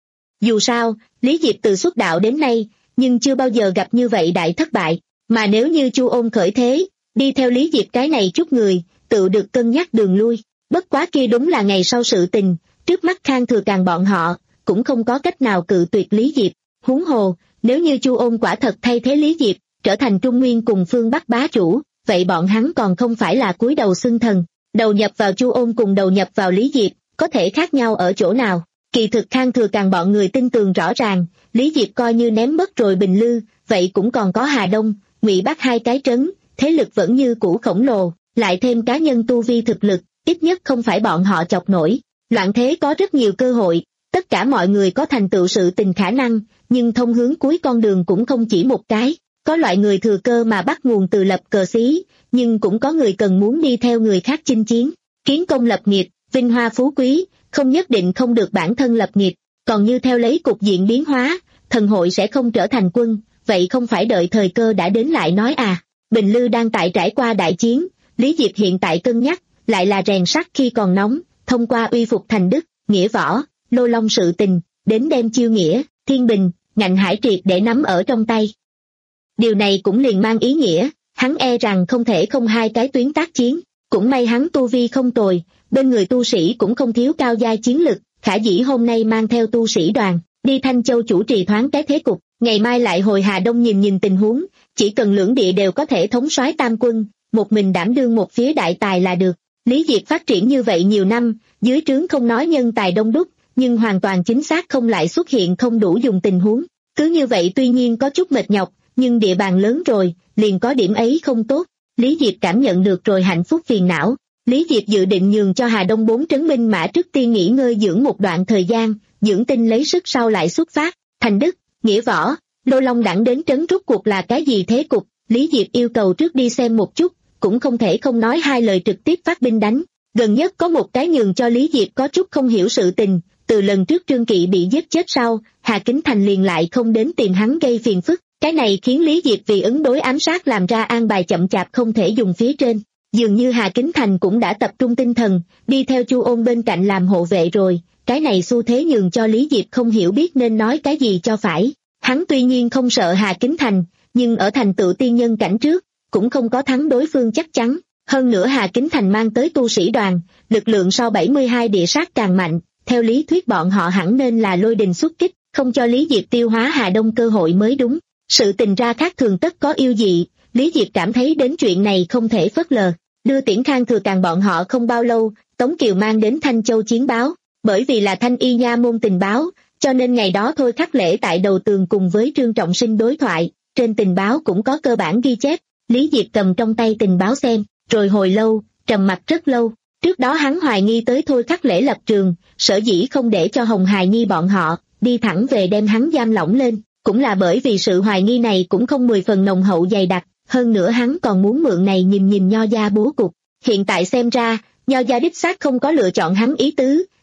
Dù sao, Lý Diệp từ xuất đạo đến nay, nhưng chưa bao giờ gặp như vậy đại thất bại, mà nếu như Chu Ôn khởi thế, đi theo Lý Diệp cái này chút người, tự được cân nhắc đường lui, bất quá kia đúng là ngày sau sự tình, trước mắt Khang Thừa Càng bọn họ, cũng không có cách nào cự tuyệt Lý Diệp, huống hồ, nếu như Chu Ôn quả thật thay thế Lý Diệp, trở thành Trung Nguyên cùng phương Bắc bá chủ, vậy bọn hắn còn không phải là cúi đầu xưng thần, đầu nhập vào Chu Ôn cùng đầu nhập vào Lý Diệp, có thể khác nhau ở chỗ nào? Kỳ thực Khang Thừa Càng bọn người tin tường rõ ràng, Lý Diệp coi như ném mất rồi Bình Lư, vậy cũng còn có Hà Đông, Ngụy Bắc hai cái trấn, thế lực vẫn như cũ khổng lồ, lại thêm cá nhân tu vi thực lực, ít nhất không phải bọn họ chọc nổi. Loạn thế có rất nhiều cơ hội, tất cả mọi người có thành tựu sự tình khả năng, nhưng thông hướng cuối con đường cũng không chỉ một cái. Có loại người thừa cơ mà bắt nguồn từ lập cờ xí, nhưng cũng có người cần muốn đi theo người khác chinh chiến, kiến công lập nghiệp, vinh hoa phú quý, không nhất định không được bản thân lập nghiệp, còn như theo lấy cục diện biến hóa, thần hội sẽ không trở thành quân, vậy không phải đợi thời cơ đã đến lại nói à. Bình Lư đang tại trải qua đại chiến, Lý Diệp hiện tại cân nhắc, lại là rèn sắt khi còn nóng, thông qua uy phục thành đức, nghĩa võ, lô long sự tình, đến đem chiêu nghĩa, thiên bình, ngạnh hải triệt để nắm ở trong tay. Điều này cũng liền mang ý nghĩa, hắn e rằng không thể không hai cái tuyến tác chiến, cũng may hắn tu vi không tồi, bên người tu sĩ cũng không thiếu cao giai chiến lực, khả dĩ hôm nay mang theo tu sĩ đoàn, đi Thanh Châu chủ trì thoáng cái thế cục, ngày mai lại hồi Hà Đông nhìn nhìn tình huống, chỉ cần lưỡng địa đều có thể thống soái tam quân, một mình đảm đương một phía đại tài là được. Lý Diệp phát triển như vậy nhiều năm, dưới trướng không nói nhân tài đông đúc, nhưng hoàn toàn chính xác không lại xuất hiện không đủ dùng tình huống, cứ như vậy tuy nhiên có chút mệt nhọc, nhưng địa bàn lớn rồi, liền có điểm ấy không tốt. Lý Diệp cảm nhận được rồi hạnh phúc phiền não, Lý Diệp dự định nhường cho Hà Đông bốn trấn binh mã trước tiên nghỉ ngơi dưỡng một đoạn thời gian, dưỡng tinh lấy sức sau lại xuất phát. Thành đức, nghĩa võ, lô long đẳng đến trấn rút cuộc là cái gì thế cục, Lý Diệp yêu cầu trước đi xem một chút, cũng không thể không nói hai lời trực tiếp phát binh đánh. Gần nhất có một cái nhường cho Lý Diệp có chút không hiểu sự tình, từ lần trước Trương Kỵ bị giết chết sau, Hà Kính Thành liền lại không đến tìm hắn gây phiền phức, cái này khiến Lý Diệp vì ứng đối ám sát làm ra an bài chậm chạp không thể dùng phía trên. Dường như Hà Kính Thành cũng đã tập trung tinh thần, đi theo Chu Ôn bên cạnh làm hộ vệ rồi, cái này xu thế nhường cho Lý Diệp không hiểu biết nên nói cái gì cho phải. Hắn tuy nhiên không sợ Hà Kính Thành, nhưng ở thành tựu tiên nhân cảnh trước, cũng không có thắng đối phương chắc chắn. Hơn nữa Hà Kính Thành mang tới tu sĩ đoàn, lực lượng sau bảy mươi hai địa sát càng mạnh, theo lý thuyết bọn họ hẳn nên là lôi đình xuất kích, không cho Lý Diệp tiêu hóa Hà Đông cơ hội mới đúng. Sự tình ra khác thường tất có yêu dị, Lý Diệp cảm thấy đến chuyện này không thể phớt lờ. Đưa tiễn Khang Thừa Càng bọn họ không bao lâu, Tống Kiều mang đến Thanh Châu chiến báo, bởi vì là Thanh Y Nha môn tình báo, cho nên ngày đó thôi khắc lễ tại đầu tường cùng với Trương Trọng Sinh đối thoại, trên tình báo cũng có cơ bản ghi chép. Lý Diệp cầm trong tay tình báo xem, rồi hồi lâu, trầm mặc rất lâu. Trước đó hắn hoài nghi tới thôi khắc lễ lập trường, sở dĩ không để cho Hồng Hài Nhi bọn họ đi thẳng về đem hắn giam lỏng lên, cũng là bởi vì sự hoài nghi này cũng không mười phần nồng hậu dày đặc, hơn nữa hắn còn muốn mượn này nhìn nhìn Nho gia bố cục. Hiện tại xem ra, Nho gia đích xác không có lựa chọn hắn ý tứ,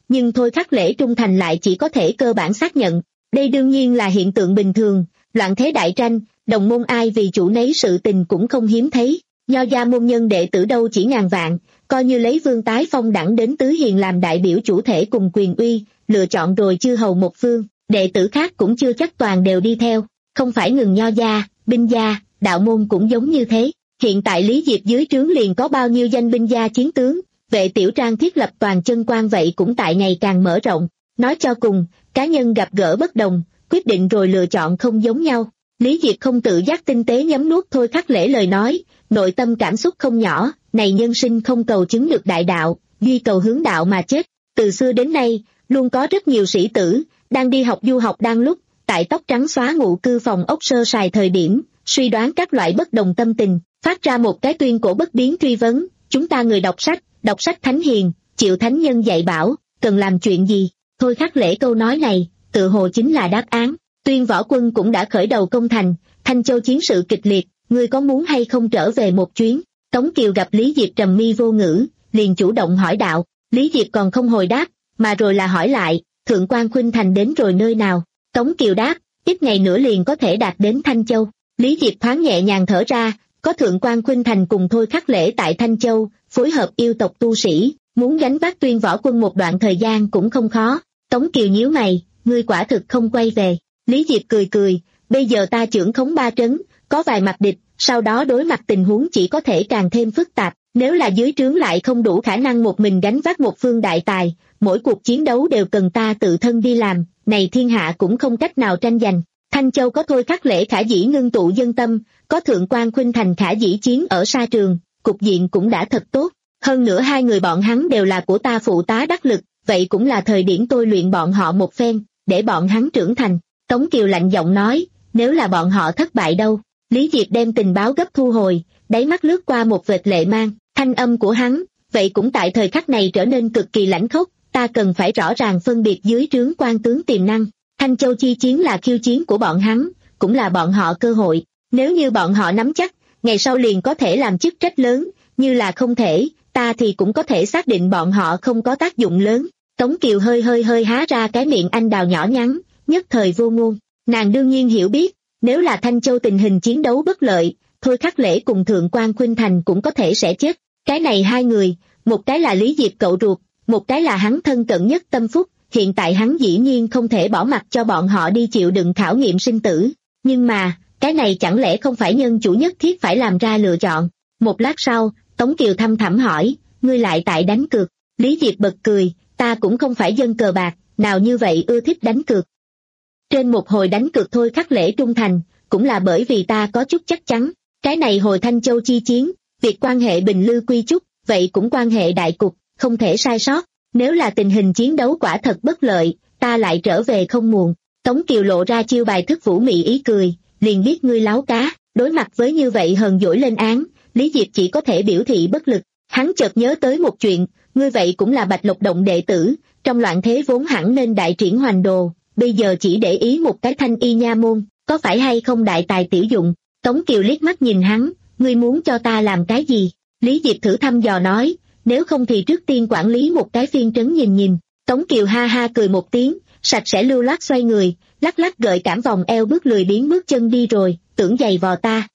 nhưng Thôi Khắc Lễ trung thành lại chỉ có thể cơ bản xác nhận. Đây đương nhiên là hiện tượng bình thường, loạn thế đại tranh, đồng môn ai vì chủ nấy sự tình cũng không hiếm thấy. Nho gia môn nhân đệ tử đâu chỉ ngàn vạn, coi như lấy Vương Tái Phong đẳng đến Tứ Hiền làm đại biểu chủ thể cùng quyền uy, lựa chọn rồi chư hầu một phương, đệ tử khác cũng chưa chắc toàn đều đi theo, không phải ngừng Nho gia, binh gia, đạo môn cũng giống như thế. Hiện tại Lý Diệp dưới trướng liền có bao nhiêu danh binh gia chiến tướng, Vệ Tiểu Trang thiết lập toàn chân quan vậy cũng tại ngày càng mở rộng. Nói cho cùng, cá nhân gặp gỡ bất đồng, quyết định rồi lựa chọn không giống nhau. Lý Diệp không tự giác tinh tế nhấm nuốt Thôi Khắc Lễ lời nói, nội tâm cảm xúc không nhỏ, này nhân sinh không cầu chứng được đại đạo, duy cầu hướng đạo mà chết. Từ xưa đến nay, luôn có rất nhiều sĩ tử, đang đi học du học đang lúc, tại tóc trắng xóa ngụ cư phòng ốc sơ sài thời điểm, suy đoán các loại bất đồng tâm tình, phát ra một cái tuyên cổ bất biến truy vấn, chúng ta người đọc sách, đọc sách thánh hiền, chịu thánh nhân dạy bảo, cần làm chuyện gì? Thôi Khắc Lễ câu nói này, tự hồ chính là đáp án. Tuyên Võ Quân cũng đã khởi đầu công thành, Thanh Châu chiến sự kịch liệt, ngươi có muốn hay không trở về một chuyến? Tống Kiều gặp Lý Diệp trầm mi vô ngữ, liền chủ động hỏi đạo. Lý Diệp còn không hồi đáp, mà rồi là hỏi lại, Thượng quan Khuynh Thành đến rồi nơi nào? Tống Kiều đáp, ít ngày nữa liền có thể đạt đến Thanh Châu. Lý Diệp thoáng nhẹ nhàng thở ra, có Thượng quan Khuynh Thành cùng Thôi Khắc Lễ tại Thanh Châu, phối hợp yêu tộc tu sĩ, muốn gánh vác Tuyên Võ Quân một đoạn thời gian cũng không khó. Tống Kiều nhíu mày, ngươi quả thực không quay về. Lý Diệp cười cười, bây giờ ta trưởng khống ba trấn, có vài mặt địch, sau đó đối mặt tình huống chỉ có thể càng thêm phức tạp. Nếu là dưới trướng lại không đủ khả năng một mình gánh vác một phương đại tài, mỗi cuộc chiến đấu đều cần ta tự thân đi làm, này thiên hạ cũng không cách nào tranh giành. Thanh Châu có Thôi Khắc Lễ khả dĩ ngưng tụ dân tâm, có Thượng quan Khuynh Thành khả dĩ chiến ở sa trường, cục diện cũng đã thật tốt. Hơn nữa hai người bọn hắn đều là của ta phụ tá đắc lực, vậy cũng là thời điểm tôi luyện bọn họ một phen, để bọn hắn trưởng thành. Tống Kiều lạnh giọng nói, nếu là bọn họ thất bại đâu? Lý Diệp đem tình báo gấp thu hồi, đáy mắt lướt qua một vệt lệ mang, thanh âm của hắn, vậy cũng tại thời khắc này trở nên cực kỳ lãnh khốc, ta cần phải rõ ràng phân biệt dưới trướng quan tướng tiềm năng. Thanh Châu chi chiến là khiêu chiến của bọn hắn, cũng là bọn họ cơ hội, nếu như bọn họ nắm chắc, ngày sau liền có thể làm chức trách lớn, như là không thể, ta thì cũng có thể xác định bọn họ không có tác dụng lớn. Tống Kiều hơi hơi hơi há ra cái miệng anh đào nhỏ nhắn, nhất thời vô ngôn. Nàng đương nhiên hiểu biết, nếu là Thanh Châu tình hình chiến đấu bất lợi, Thôi Khắc Lễ cùng Thượng quan Khuynh Thành cũng có thể sẽ chết. Cái này hai người, một cái là Lý Diệp cậu ruột, một cái là hắn thân cận nhất Tâm Phúc, hiện tại hắn dĩ nhiên không thể bỏ mặc cho bọn họ đi chịu đựng khảo nghiệm sinh tử. Nhưng mà, cái này chẳng lẽ không phải nhân chủ nhất thiết phải làm ra lựa chọn? Một lát sau, Tống Kiều thăm thẳm hỏi, ngươi lại tại đánh cược? Lý Diệp bật cười, ta cũng không phải dân cờ bạc, nào như vậy ưa thích đánh cược. Trên một hồi đánh cược Thôi Khắc Lễ trung thành, cũng là bởi vì ta có chút chắc chắn, cái này hồi Thanh Châu chi chiến, việc quan hệ bình lư quy chúc, vậy cũng quan hệ đại cục, không thể sai sót. Nếu là tình hình chiến đấu quả thật bất lợi, ta lại trở về không muộn. Tống Kiều lộ ra chiêu bài thức vũ mị ý cười, liền biết ngươi láo cá. Đối mặt với như vậy hờn dỗi lên án, Lý Diệp chỉ có thể biểu thị bất lực. Hắn chợt nhớ tới một chuyện, ngươi vậy cũng là Bạch Lộc Động đệ tử, trong loạn thế vốn hẳn nên đại triển hoành đồ, bây giờ chỉ để ý một cái thanh y nha môn, có phải hay không đại tài tiểu dụng? Tống Kiều liếc mắt nhìn hắn, ngươi muốn cho ta làm cái gì? Lý Diệp thử thăm dò nói, nếu không thì trước tiên quản lý một cái phiên trấn nhìn nhìn. Tống Kiều ha ha cười một tiếng, sạch sẽ lưu loát xoay người, lắc lắc gợi cảm vòng eo bước lười biến bước chân đi rồi, tưởng giày vò ta.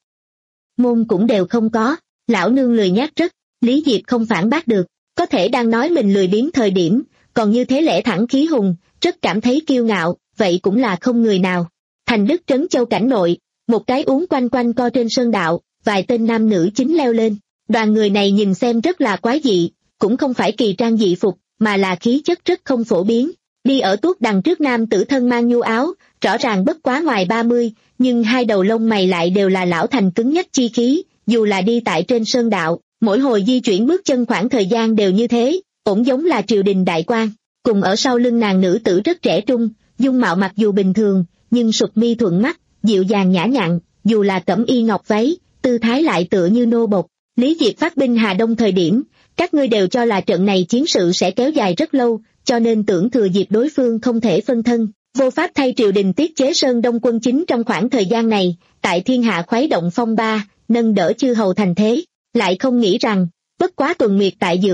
Môn cũng đều không có, lão nương lười nhác rất. Lý Diệp không phản bác được, có thể đang nói mình lười biếng thời điểm, còn như thế lẽ thẳng khí hùng, rất cảm thấy kiêu ngạo, vậy cũng là không người nào. Thành Đức trấn Châu cảnh nội, một cái uống quanh quanh co trên sơn đạo, vài tên nam nữ chính leo lên. Đoàn người này nhìn xem rất là quái dị, cũng không phải kỳ trang dị phục, mà là khí chất rất không phổ biến. Đi ở tuốt đằng trước nam tử thân mang nhu áo, rõ ràng bất quá ngoài ba mươi, nhưng hai đầu lông mày lại đều là lão thành cứng nhắc chi khí, dù là đi tại trên sơn đạo, mỗi hồi di chuyển bước chân khoảng thời gian đều như thế, ổn giống là triều đình đại quan. Cùng ở sau lưng nàng nữ tử rất trẻ trung, dung mạo mặc dù bình thường, nhưng sụp mi thuận mắt, dịu dàng nhã nhặn, dù là cẩm y ngọc váy, tư thái lại tựa như nô bộc. Lý Diệp phát binh Hà Đông thời điểm, các ngươi đều cho là trận này chiến sự sẽ kéo dài rất lâu, cho nên tưởng thừa dịp đối phương không thể phân thân, vô pháp thay triều đình tiết chế Sơn Đông quân chính trong khoảng thời gian này, tại thiên hạ khuấy động phong ba, nâng đỡ chư hầu thành thế. Lại không nghĩ rằng, bất quá tuần nguyệt tại giữa,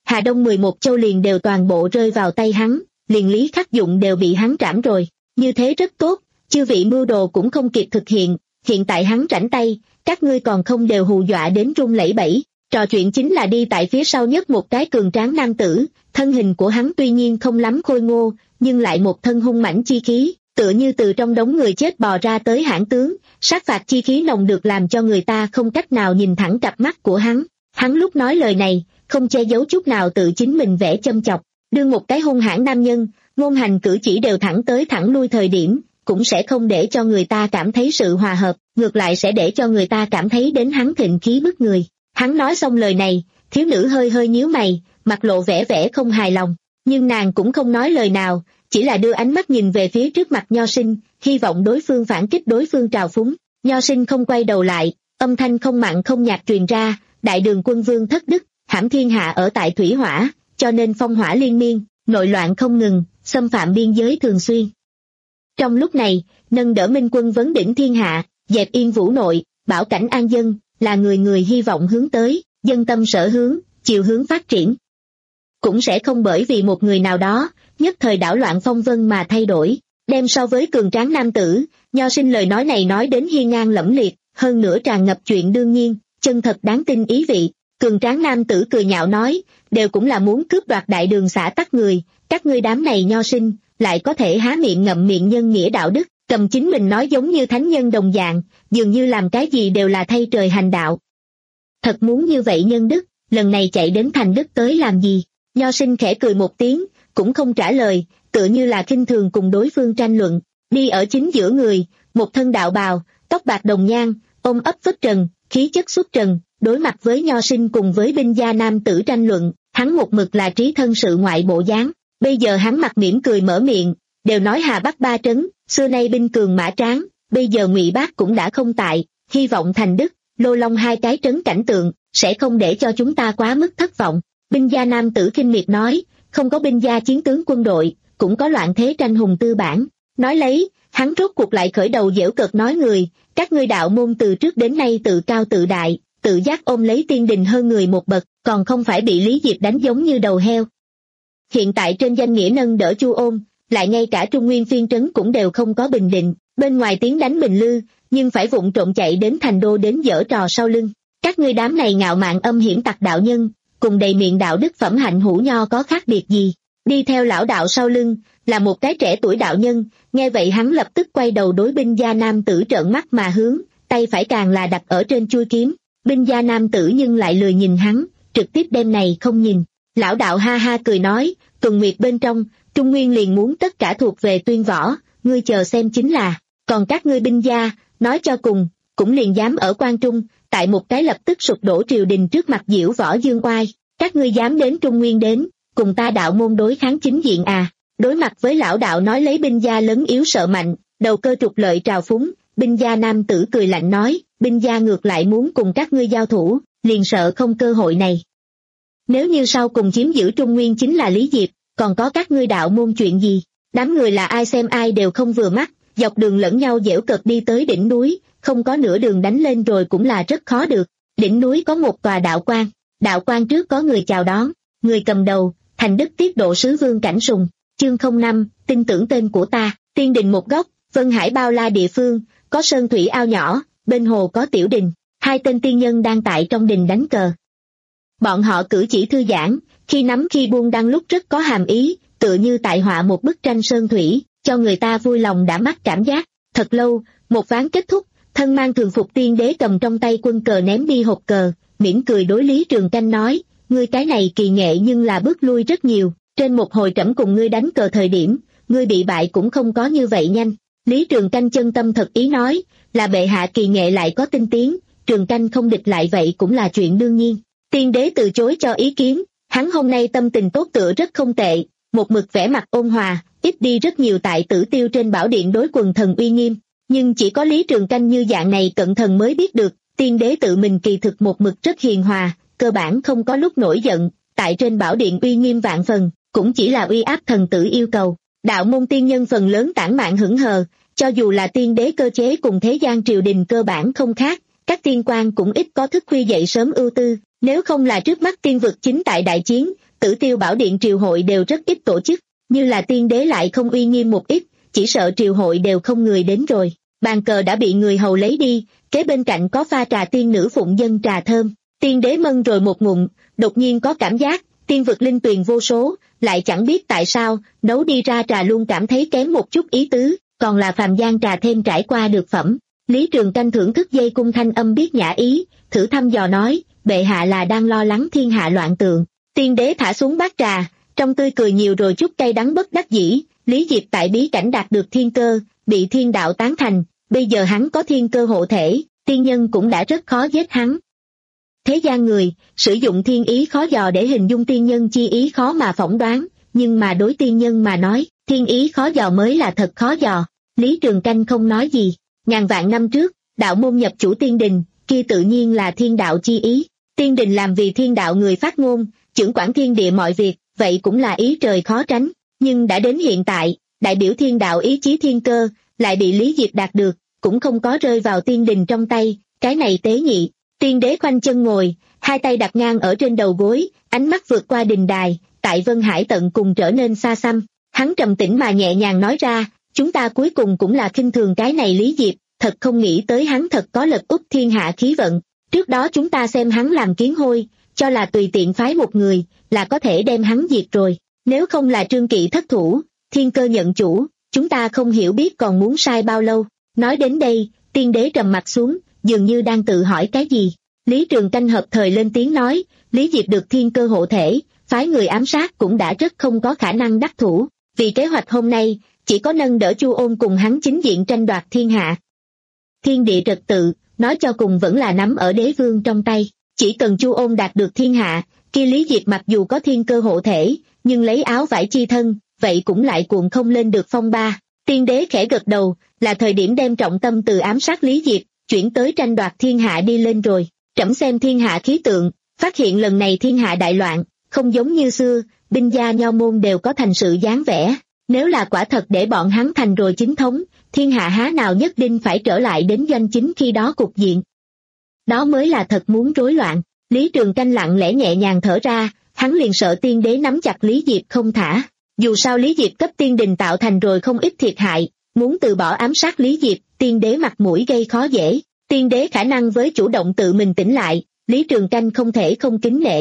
Hà Đông mười một châu liền đều toàn bộ rơi vào tay hắn, liền Lý Khắc Dụng đều bị hắn trảm rồi, như thế rất tốt, chư vị mưu đồ cũng không kịp thực hiện, hiện tại hắn rảnh tay, các ngươi còn không đều hù dọa đến run lẩy bẩy. Trò chuyện chính là đi tại phía sau nhất một cái cường tráng nam tử, thân hình của hắn tuy nhiên không lắm khôi ngô, nhưng lại một thân hung mãnh chi khí, tựa như từ trong đống người chết bò ra tới hãn tướng, sát phạt chi khí nồng được làm cho người ta không cách nào nhìn thẳng cặp mắt của hắn. Hắn lúc nói lời này, không che giấu chút nào tự chính mình vẽ châm chọc, đương một cái hung hãn nam nhân, ngôn hành cử chỉ đều thẳng tới thẳng lui thời điểm, cũng sẽ không để cho người ta cảm thấy sự hòa hợp, ngược lại sẽ để cho người ta cảm thấy đến hắn thịnh khí bức người. Hắn nói xong lời này, thiếu nữ hơi hơi nhíu mày, mặt lộ vẻ vẻ không hài lòng, nhưng nàng cũng không nói lời nào, chỉ là đưa ánh mắt nhìn về phía trước mặt Nho Sinh, hy vọng đối phương phản kích đối phương trào phúng. Nho Sinh không quay đầu lại, âm thanh không mặn không nhạt truyền ra, đại đường quân vương thất đức, hãm thiên hạ ở tại thủy hỏa, cho nên phong hỏa liên miên, nội loạn không ngừng, xâm phạm biên giới thường xuyên. Trong lúc này, nâng đỡ minh quân vấn đỉnh thiên hạ, dẹp yên vũ nội, bảo cảnh an dân, là người người hy vọng hướng tới, dân tâm sở hướng, chiều hướng phát triển. Cũng sẽ không bởi vì một người nào đó, nhất thời đảo loạn phong vân mà thay đổi. Đem so với cường tráng nam tử, Nho Sinh lời nói này nói đến hiên ngang lẫm liệt, hơn nữa tràn ngập chuyện đương nhiên, chân thật đáng tin ý vị. Cường tráng nam tử cười nhạo nói, đều cũng là muốn cướp đoạt đại đường xã tắc người, các ngươi đám này Nho Sinh, lại có thể há miệng ngậm miệng nhân nghĩa đạo đức, cầm chính mình nói giống như thánh nhân đồng dạng, dường như làm cái gì đều là thay trời hành đạo. Thật muốn như vậy nhân đức, lần này chạy đến thành đức tới làm gì? Nho Sinh khẽ cười một tiếng, cũng không trả lời, tựa như là khinh thường cùng đối phương tranh luận, đi ở chính giữa người, một thân đạo bào, tóc bạc đồng nhan, ôm ấp phất trần, khí chất xuất trần, đối mặt với Nho Sinh cùng với binh gia nam tử tranh luận, hắn một mực là trí thân sự ngoại bộ dáng, bây giờ hắn mặt mỉm cười mở miệng, đều nói Hà Bắc ba trấn, xưa nay binh cường mã tráng, bây giờ Ngụy Bác cũng đã không tại, hy vọng thành đức, Lô Long hai cái trấn cảnh tượng, sẽ không để cho chúng ta quá mức thất vọng. Binh gia nam tử khinh miệt nói, không có binh gia chiến tướng quân đội, cũng có loạn thế tranh hùng tư bản. Nói lấy, hắn rốt cuộc lại khởi đầu giễu cợt nói người, các ngươi đạo môn từ trước đến nay tự cao tự đại, tự giác ôm lấy tiên đình hơn người một bậc, còn không phải bị Lý Diệp đánh giống như đầu heo. Hiện tại trên danh nghĩa nâng đỡ Chu Ôn, lại ngay cả Trung Nguyên phiên trấn cũng đều không có bình định, bên ngoài tiếng đánh Bình Lư, nhưng phải vụng trộm chạy đến thành đô đến giở trò sau lưng. Các ngươi đám này ngạo mạn âm hiểm tặc đạo nhân, cùng đầy miệng đạo đức phẩm hạnh hữu nho có khác biệt gì? Đi theo lão đạo sau lưng, là một cái trẻ tuổi đạo nhân, nghe vậy hắn lập tức quay đầu đối binh gia nam tử trợn mắt mà hướng, tay phải càng là đặt ở trên chuôi kiếm. Binh gia nam tử nhưng lại lười nhìn hắn, trực tiếp đem này không nhìn. Lão đạo ha ha cười nói, tuần nguyệt bên trong, Trung Nguyên liền muốn tất cả thuộc về Tuyên Võ, ngươi chờ xem chính là, còn các ngươi binh gia, nói cho cùng, cũng liền dám ở Quan Trung, tại một cái lập tức sụp đổ triều đình trước mặt diễu võ dương oai, các ngươi dám đến Trung Nguyên đến, cùng ta đạo môn đối kháng chính diện à? Đối mặt với lão đạo nói lấy binh gia lớn yếu sợ mạnh, đầu cơ trục lợi trào phúng, binh gia nam tử cười lạnh nói, binh gia ngược lại muốn cùng các ngươi giao thủ, liền sợ không cơ hội này. Nếu như sau cùng chiếm giữ Trung Nguyên chính là Lý Diệp, còn có các ngươi đạo môn chuyện gì? Đám người là ai xem ai đều không vừa mắt, dọc đường lẫn nhau giễu cợt đi tới đỉnh núi, không có nửa đường đánh lên rồi cũng là rất khó được. Đỉnh núi có một tòa đạo quan, đạo quan trước có người chào đón, người cầm đầu, thành đức tiết độ sứ Vương Cảnh Sùng. Chương không năm, tin tưởng tên của ta. Tiên đình một góc, Vân Hải bao la địa phương, có sơn thủy ao nhỏ, bên hồ có tiểu đình, hai tên tiên nhân đang tại trong đình đánh cờ. Bọn họ cử chỉ thư giãn, khi nắm khi buông đang lúc rất có hàm ý, tựa như tại họa một bức tranh sơn thủy, cho người ta vui lòng đã mắt cảm giác. Thật lâu, một ván kết thúc, thân mang thường phục tiên đế cầm trong tay quân cờ ném đi hộp cờ, mỉm cười đối Lý Trường Canh nói, ngươi cái này kỳ nghệ nhưng là bước lui rất nhiều, trên một hồi trẫm cùng ngươi đánh cờ thời điểm, ngươi bị bại cũng không có như vậy nhanh. Lý Trường Canh chân tâm thật ý nói, là bệ hạ kỳ nghệ lại có tinh tiến, Trường Canh không địch lại vậy cũng là chuyện đương nhiên. Tiên đế từ chối cho ý kiến, hắn hôm nay tâm tình tốt tựa rất không tệ, một mực vẻ mặt ôn hòa, ít đi rất nhiều tại Tử Tiêu trên bảo điện đối quần thần uy nghiêm, nhưng chỉ có Lý Trường Canh như dạng này cận thần mới biết được, tiên đế tự mình kỳ thực một mực rất hiền hòa, cơ bản không có lúc nổi giận, tại trên bảo điện uy nghiêm vạn phần, cũng chỉ là uy áp thần tử yêu cầu. Đạo môn tiên nhân phần lớn tản mạn hững hờ, cho dù là tiên đế cơ chế cùng thế gian triều đình cơ bản không khác, các tiên quan cũng ít có thức khuya dậy sớm ưu tư, nếu không là trước mắt tiên vực chính tại đại chiến, Tử Tiêu Bảo Điện triều hội đều rất ít tổ chức, như là tiên đế lại không uy nghiêm một ít, chỉ sợ triều hội đều không người đến rồi. Bàn cờ đã bị người hầu lấy đi, kế bên cạnh có pha trà tiên nữ phụng dân trà thơm. Tiên đế mân rồi một ngụm, đột nhiên có cảm giác, tiên vực linh tuyền vô số, lại chẳng biết tại sao, nấu đi ra trà luôn cảm thấy kém một chút ý tứ, còn là phàm gian trà thêm trải qua được phẩm. Lý Trường Canh thưởng thức dây cung thanh âm biết nhã ý, thử thăm dò nói, bệ hạ là đang lo lắng thiên hạ loạn tượng. Tiên đế thả xuống bát trà, trong tươi cười nhiều rồi chút cay đắng bất đắc dĩ. Lý Diệp tại bí cảnh đạt được thiên cơ, bị thiên đạo tán thành, bây giờ hắn có thiên cơ hộ thể, tiên nhân cũng đã rất khó giết hắn. Thế gian người, sử dụng thiên ý khó dò để hình dung tiên nhân chi ý khó mà phỏng đoán, nhưng mà đối tiên nhân mà nói, thiên ý khó dò mới là thật khó dò. Lý Trường Canh không nói gì, ngàn vạn năm trước, đạo môn nhập chủ tiên đình, kia tự nhiên là thiên đạo chi ý. Tiên đình làm vì thiên đạo người phát ngôn, chưởng quản thiên địa mọi việc, vậy cũng là ý trời khó tránh. Nhưng đã đến hiện tại, đại biểu thiên đạo ý chí thiên cơ, lại bị Lý Diệp đạt được, cũng không có rơi vào tiên đình trong tay, cái này tế nhị. Tiên đế khoanh chân ngồi, hai tay đặt ngang ở trên đầu gối, ánh mắt vượt qua đình đài, tại Vân Hải tận cùng trở nên xa xăm. Hắn trầm tĩnh mà nhẹ nhàng nói ra, chúng ta cuối cùng cũng là khinh thường cái này Lý Diệp, thật không nghĩ tới hắn thật có lật úp thiên hạ khí vận. Trước đó chúng ta xem hắn làm kiến hôi, cho là tùy tiện phái một người, là có thể đem hắn diệt rồi. Nếu không là Trương Kỵ thất thủ, thiên cơ nhận chủ, chúng ta không hiểu biết còn muốn sai bao lâu. Nói đến đây, tiên đế trầm mặt xuống, dường như đang tự hỏi cái gì. Lý Trường Canh hợp thời lên tiếng nói, Lý Diệp được thiên cơ hộ thể, phái người ám sát cũng đã rất không có khả năng đắc thủ. Vì kế hoạch hôm nay, chỉ có nâng đỡ Chu Ôn cùng hắn chính diện tranh đoạt thiên hạ. Thiên địa trật tự, nói cho cùng vẫn là nắm ở đế vương trong tay. Chỉ cần Chu Ôn đạt được thiên hạ, kia Lý Diệp mặc dù có thiên cơ hộ thể, nhưng lấy áo vải chi thân, vậy cũng lại cuộn không lên được phong ba. Tiên đế khẽ gật đầu, là thời điểm đem trọng tâm từ ám sát Lý Diệp, chuyển tới tranh đoạt thiên hạ đi lên rồi. Trẫm xem thiên hạ khí tượng, phát hiện lần này thiên hạ đại loạn, không giống như xưa, binh gia nho môn đều có thành sự dáng vẻ. Nếu là quả thật để bọn hắn thành rồi chính thống, thiên hạ há nào nhất định phải trở lại đến doanh chính khi đó cục diện. Đó mới là thật muốn rối loạn. Lý Trường Canh lặng lẽ nhẹ nhàng thở ra, hắn liền sợ tiên đế nắm chặt Lý Diệp không thả. Dù sao Lý Diệp cấp tiên đình tạo thành rồi không ít thiệt hại, muốn từ bỏ ám sát Lý Diệp, tiên đế mặt mũi gây khó dễ. Tiên đế khả năng với chủ động tự mình tỉnh lại, Lý Trường Canh không thể không kính nể.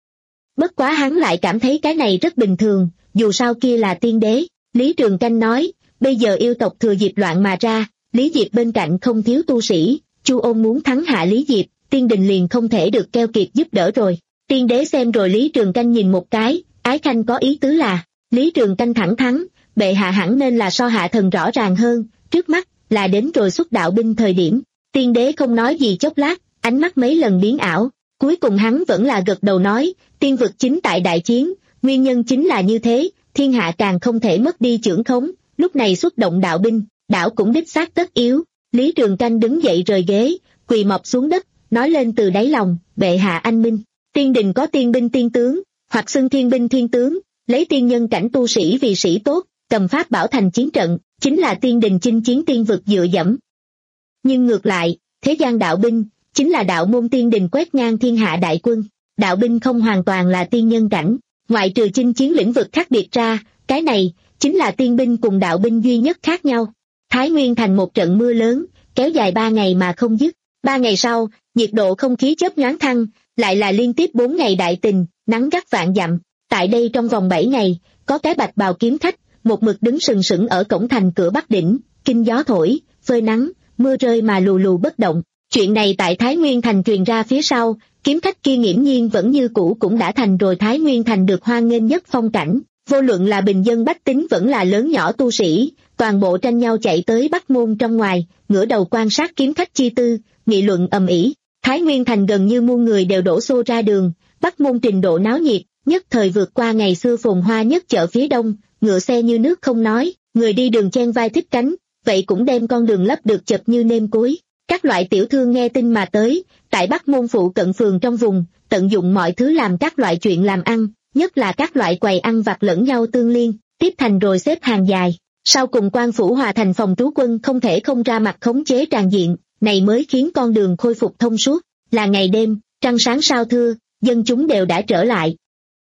Bất quá hắn lại cảm thấy cái này rất bình thường, dù sao kia là tiên đế. Lý Trường Canh nói, bây giờ yêu tộc thừa dịp loạn mà ra, Lý Diệp bên cạnh không thiếu tu sĩ, Chu Ôn muốn thắng hạ Lý Diệp, tiên đình liền không thể được keo kiệt giúp đỡ rồi. Tiên đế xem rồi Lý Trường Canh nhìn một cái, ái khanh có ý tứ là, Lý Trường Canh thẳng thắn, bệ hạ hẳn nên là so hạ thần rõ ràng hơn, trước mắt, là đến rồi xuất đạo binh thời điểm. Tiên đế không nói gì chốc lát, ánh mắt mấy lần biến ảo, cuối cùng hắn vẫn là gật đầu nói, tiên vực chính tại đại chiến, nguyên nhân chính là như thế, thiên hạ càng không thể mất đi chưởng khống, lúc này xuất động đạo binh, đảo cũng đích xác tất yếu. Lý Trường Canh đứng dậy rời ghế, quỳ mọp xuống đất, nói lên từ đáy lòng, bệ hạ anh minh, tiên đình có tiên binh tiên tướng, hoặc xưng thiên binh thiên tướng, lấy tiên nhân cảnh tu sĩ vì sĩ tốt, cầm pháp bảo thành chiến trận, chính là tiên đình chinh chiến tiên vực dựa dẫm. Nhưng ngược lại, thế gian đạo binh, chính là đạo môn tiên đình quét ngang thiên hạ đại quân. Đạo binh không hoàn toàn là tiên nhân cảnh, ngoại trừ chinh chiến lĩnh vực khác biệt ra, cái này, chính là tiên binh cùng đạo binh duy nhất khác nhau. Thái Nguyên thành một trận mưa lớn, kéo dài ba ngày mà không dứt. Ba ngày sau, nhiệt độ không khí chớp nhoáng thăng, lại là liên tiếp bốn ngày đại tình, nắng gắt vạn dặm. Tại đây trong vòng bảy ngày, có cái bạch bào kiếm khách, một mực đứng sừng sững ở cổng thành cửa Bắc đỉnh, kinh gió thổi, phơi nắng, mưa rơi mà lù lù bất động. Chuyện này tại Thái Nguyên thành truyền ra phía sau, kiếm khách kia nghiễm nhiên vẫn như cũ cũng đã thành rồi Thái Nguyên thành được hoan nghênh nhất phong cảnh. Vô luận là bình dân bách tính vẫn là lớn nhỏ tu sĩ, toàn bộ tranh nhau chạy tới Bắc môn trong ngoài, ngửa đầu quan sát kiếm khách chi tư, nghị luận ầm ĩ. Thái Nguyên thành gần như muôn người đều đổ xô ra đường, Bắc môn trình độ náo nhiệt, nhất thời vượt qua ngày xưa phồn hoa nhất chợ phía đông, ngựa xe như nước không nói, người đi đường chen vai thích cánh, vậy cũng đem con đường lấp được chật như nêm cối. Các loại tiểu thương nghe tin mà tới, tại Bắc môn phụ cận phường trong vùng, tận dụng mọi thứ làm các loại chuyện làm ăn, nhất là các loại quầy ăn vặt lẫn nhau tương liên, tiếp thành rồi xếp hàng dài. Sau cùng quan phủ hòa thành phòng trú quân không thể không ra mặt khống chế tràn diện, này mới khiến con đường khôi phục thông suốt, là ngày đêm, trăng sáng sao thưa, dân chúng đều đã trở lại.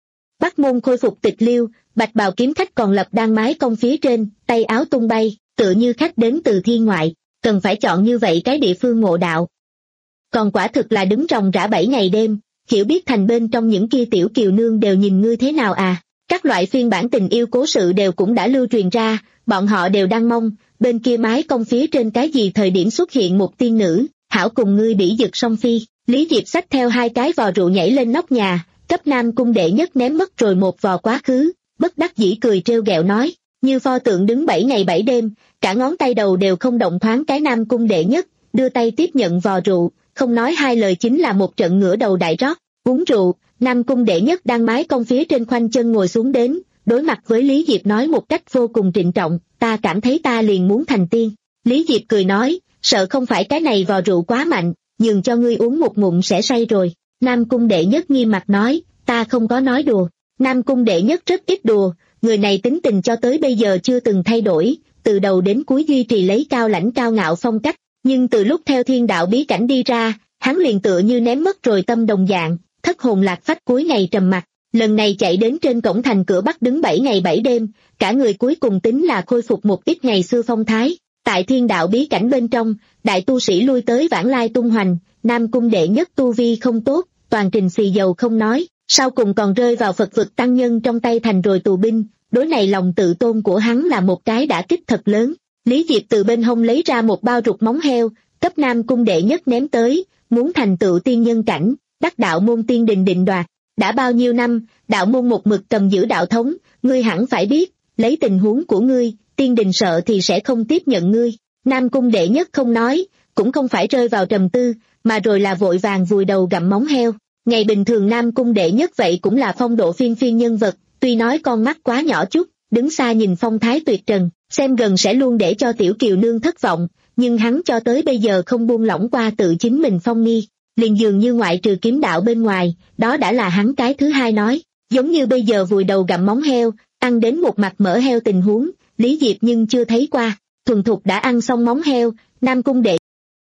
Bắc môn khôi phục tịch liêu, bạch bào kiếm khách còn lập đan mái cong phía trên, tay áo tung bay, tựa như khách đến từ thiên ngoại, cần phải chọn như vậy cái địa phương ngộ đạo. Còn quả thực là đứng ròng rã bảy ngày đêm, hiểu biết thành bên trong những kia tiểu kiều nương đều nhìn ngươi thế nào à. Các loại phiên bản tình yêu cố sự đều cũng đã lưu truyền ra, bọn họ đều đang mong, bên kia mái cong phía trên cái gì thời điểm xuất hiện một tiên nữ, hảo cùng ngươi bỉ dực song phi. Lý Diệp xách theo hai cái vò rượu nhảy lên nóc nhà, cấp Nam Cung đệ nhất ném mất rồi một vò quá khứ, bất đắc dĩ cười trêu ghẹo nói, như pho tượng đứng bảy ngày bảy đêm, cả ngón tay đầu đều không động thoáng cái. Nam Cung đệ nhất, đưa tay tiếp nhận vò rượu, không nói hai lời chính là một trận ngửa đầu đại rót, uống rượu. Nam Cung đệ nhất đang mái cong phía trên khoanh chân ngồi xuống đến, đối mặt với Lý Diệp nói một cách vô cùng trịnh trọng, ta cảm thấy ta liền muốn thành tiên. Lý Diệp cười nói, sợ không phải cái này vò rượu quá mạnh, nhường cho ngươi uống một ngụm sẽ say rồi. Nam Cung đệ nhất nghiêm mặt nói, ta không có nói đùa. Nam Cung đệ nhất rất ít đùa, người này tính tình cho tới bây giờ chưa từng thay đổi, từ đầu đến cuối duy trì lấy cao lãnh cao ngạo phong cách, nhưng từ lúc theo thiên đạo bí cảnh đi ra, hắn liền tựa như ném mất rồi tâm đồng dạng, thất hồn lạc phách cuối ngày trầm mặc. Lần này chạy đến trên cổng thành cửa Bắc đứng bảy ngày bảy đêm, cả người cuối cùng tính là khôi phục một ít ngày xưa phong thái. Tại thiên đạo bí cảnh bên trong, đại tu sĩ lui tới vãng lai tung hoành, Nam Cung đệ nhất tu vi không tốt, toàn trình xì dầu không nói, sau cùng còn rơi vào Phật vực tăng nhân trong tay thành rồi tù binh, đối này lòng tự tôn của hắn là một cái đả kích thật lớn. Lý Diệp từ bên hông lấy ra một bao ruột móng heo, cấp Nam Cung đệ nhất ném tới, muốn thành tựu tiên nhân cảnh, đắc đạo môn tiên đình định đoạt. Đã bao nhiêu năm, đạo môn một mực cầm giữ đạo thống, ngươi hẳn phải biết, lấy tình huống của ngươi, tiên đình sợ thì sẽ không tiếp nhận ngươi. Nam Cung đệ nhất không nói, cũng không phải rơi vào trầm tư, mà rồi là vội vàng vùi đầu gặm móng heo. Ngày bình thường Nam Cung đệ nhất vậy cũng là phong độ phiên phiên nhân vật, tuy nói con mắt quá nhỏ chút, đứng xa nhìn phong thái tuyệt trần, xem gần sẽ luôn để cho tiểu kiều nương thất vọng, nhưng hắn cho tới bây giờ không buông lỏng qua tự chính mình phong nghi. Liền dường như ngoại trừ kiếm đạo bên ngoài, đó đã là hắn cái thứ hai nói, giống như bây giờ vùi đầu gặm móng heo, ăn đến một mặt mỡ heo tình huống, Lý Diệp nhưng chưa thấy qua, thuần thục đã ăn xong móng heo. Nam Cung đệ.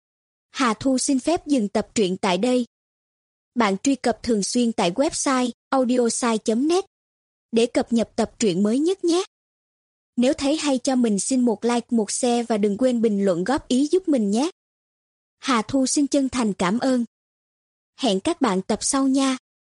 Hà Thu xin phép dừng tập truyện tại đây. Bạn truy cập thường xuyên tại website audiosai chấm net để cập nhật tập truyện mới nhất nhé. Nếu thấy hay cho mình xin một like, một share và đừng quên bình luận góp ý giúp mình nhé. Hà Thu xin chân thành cảm ơn. Hẹn các bạn tập sau nha.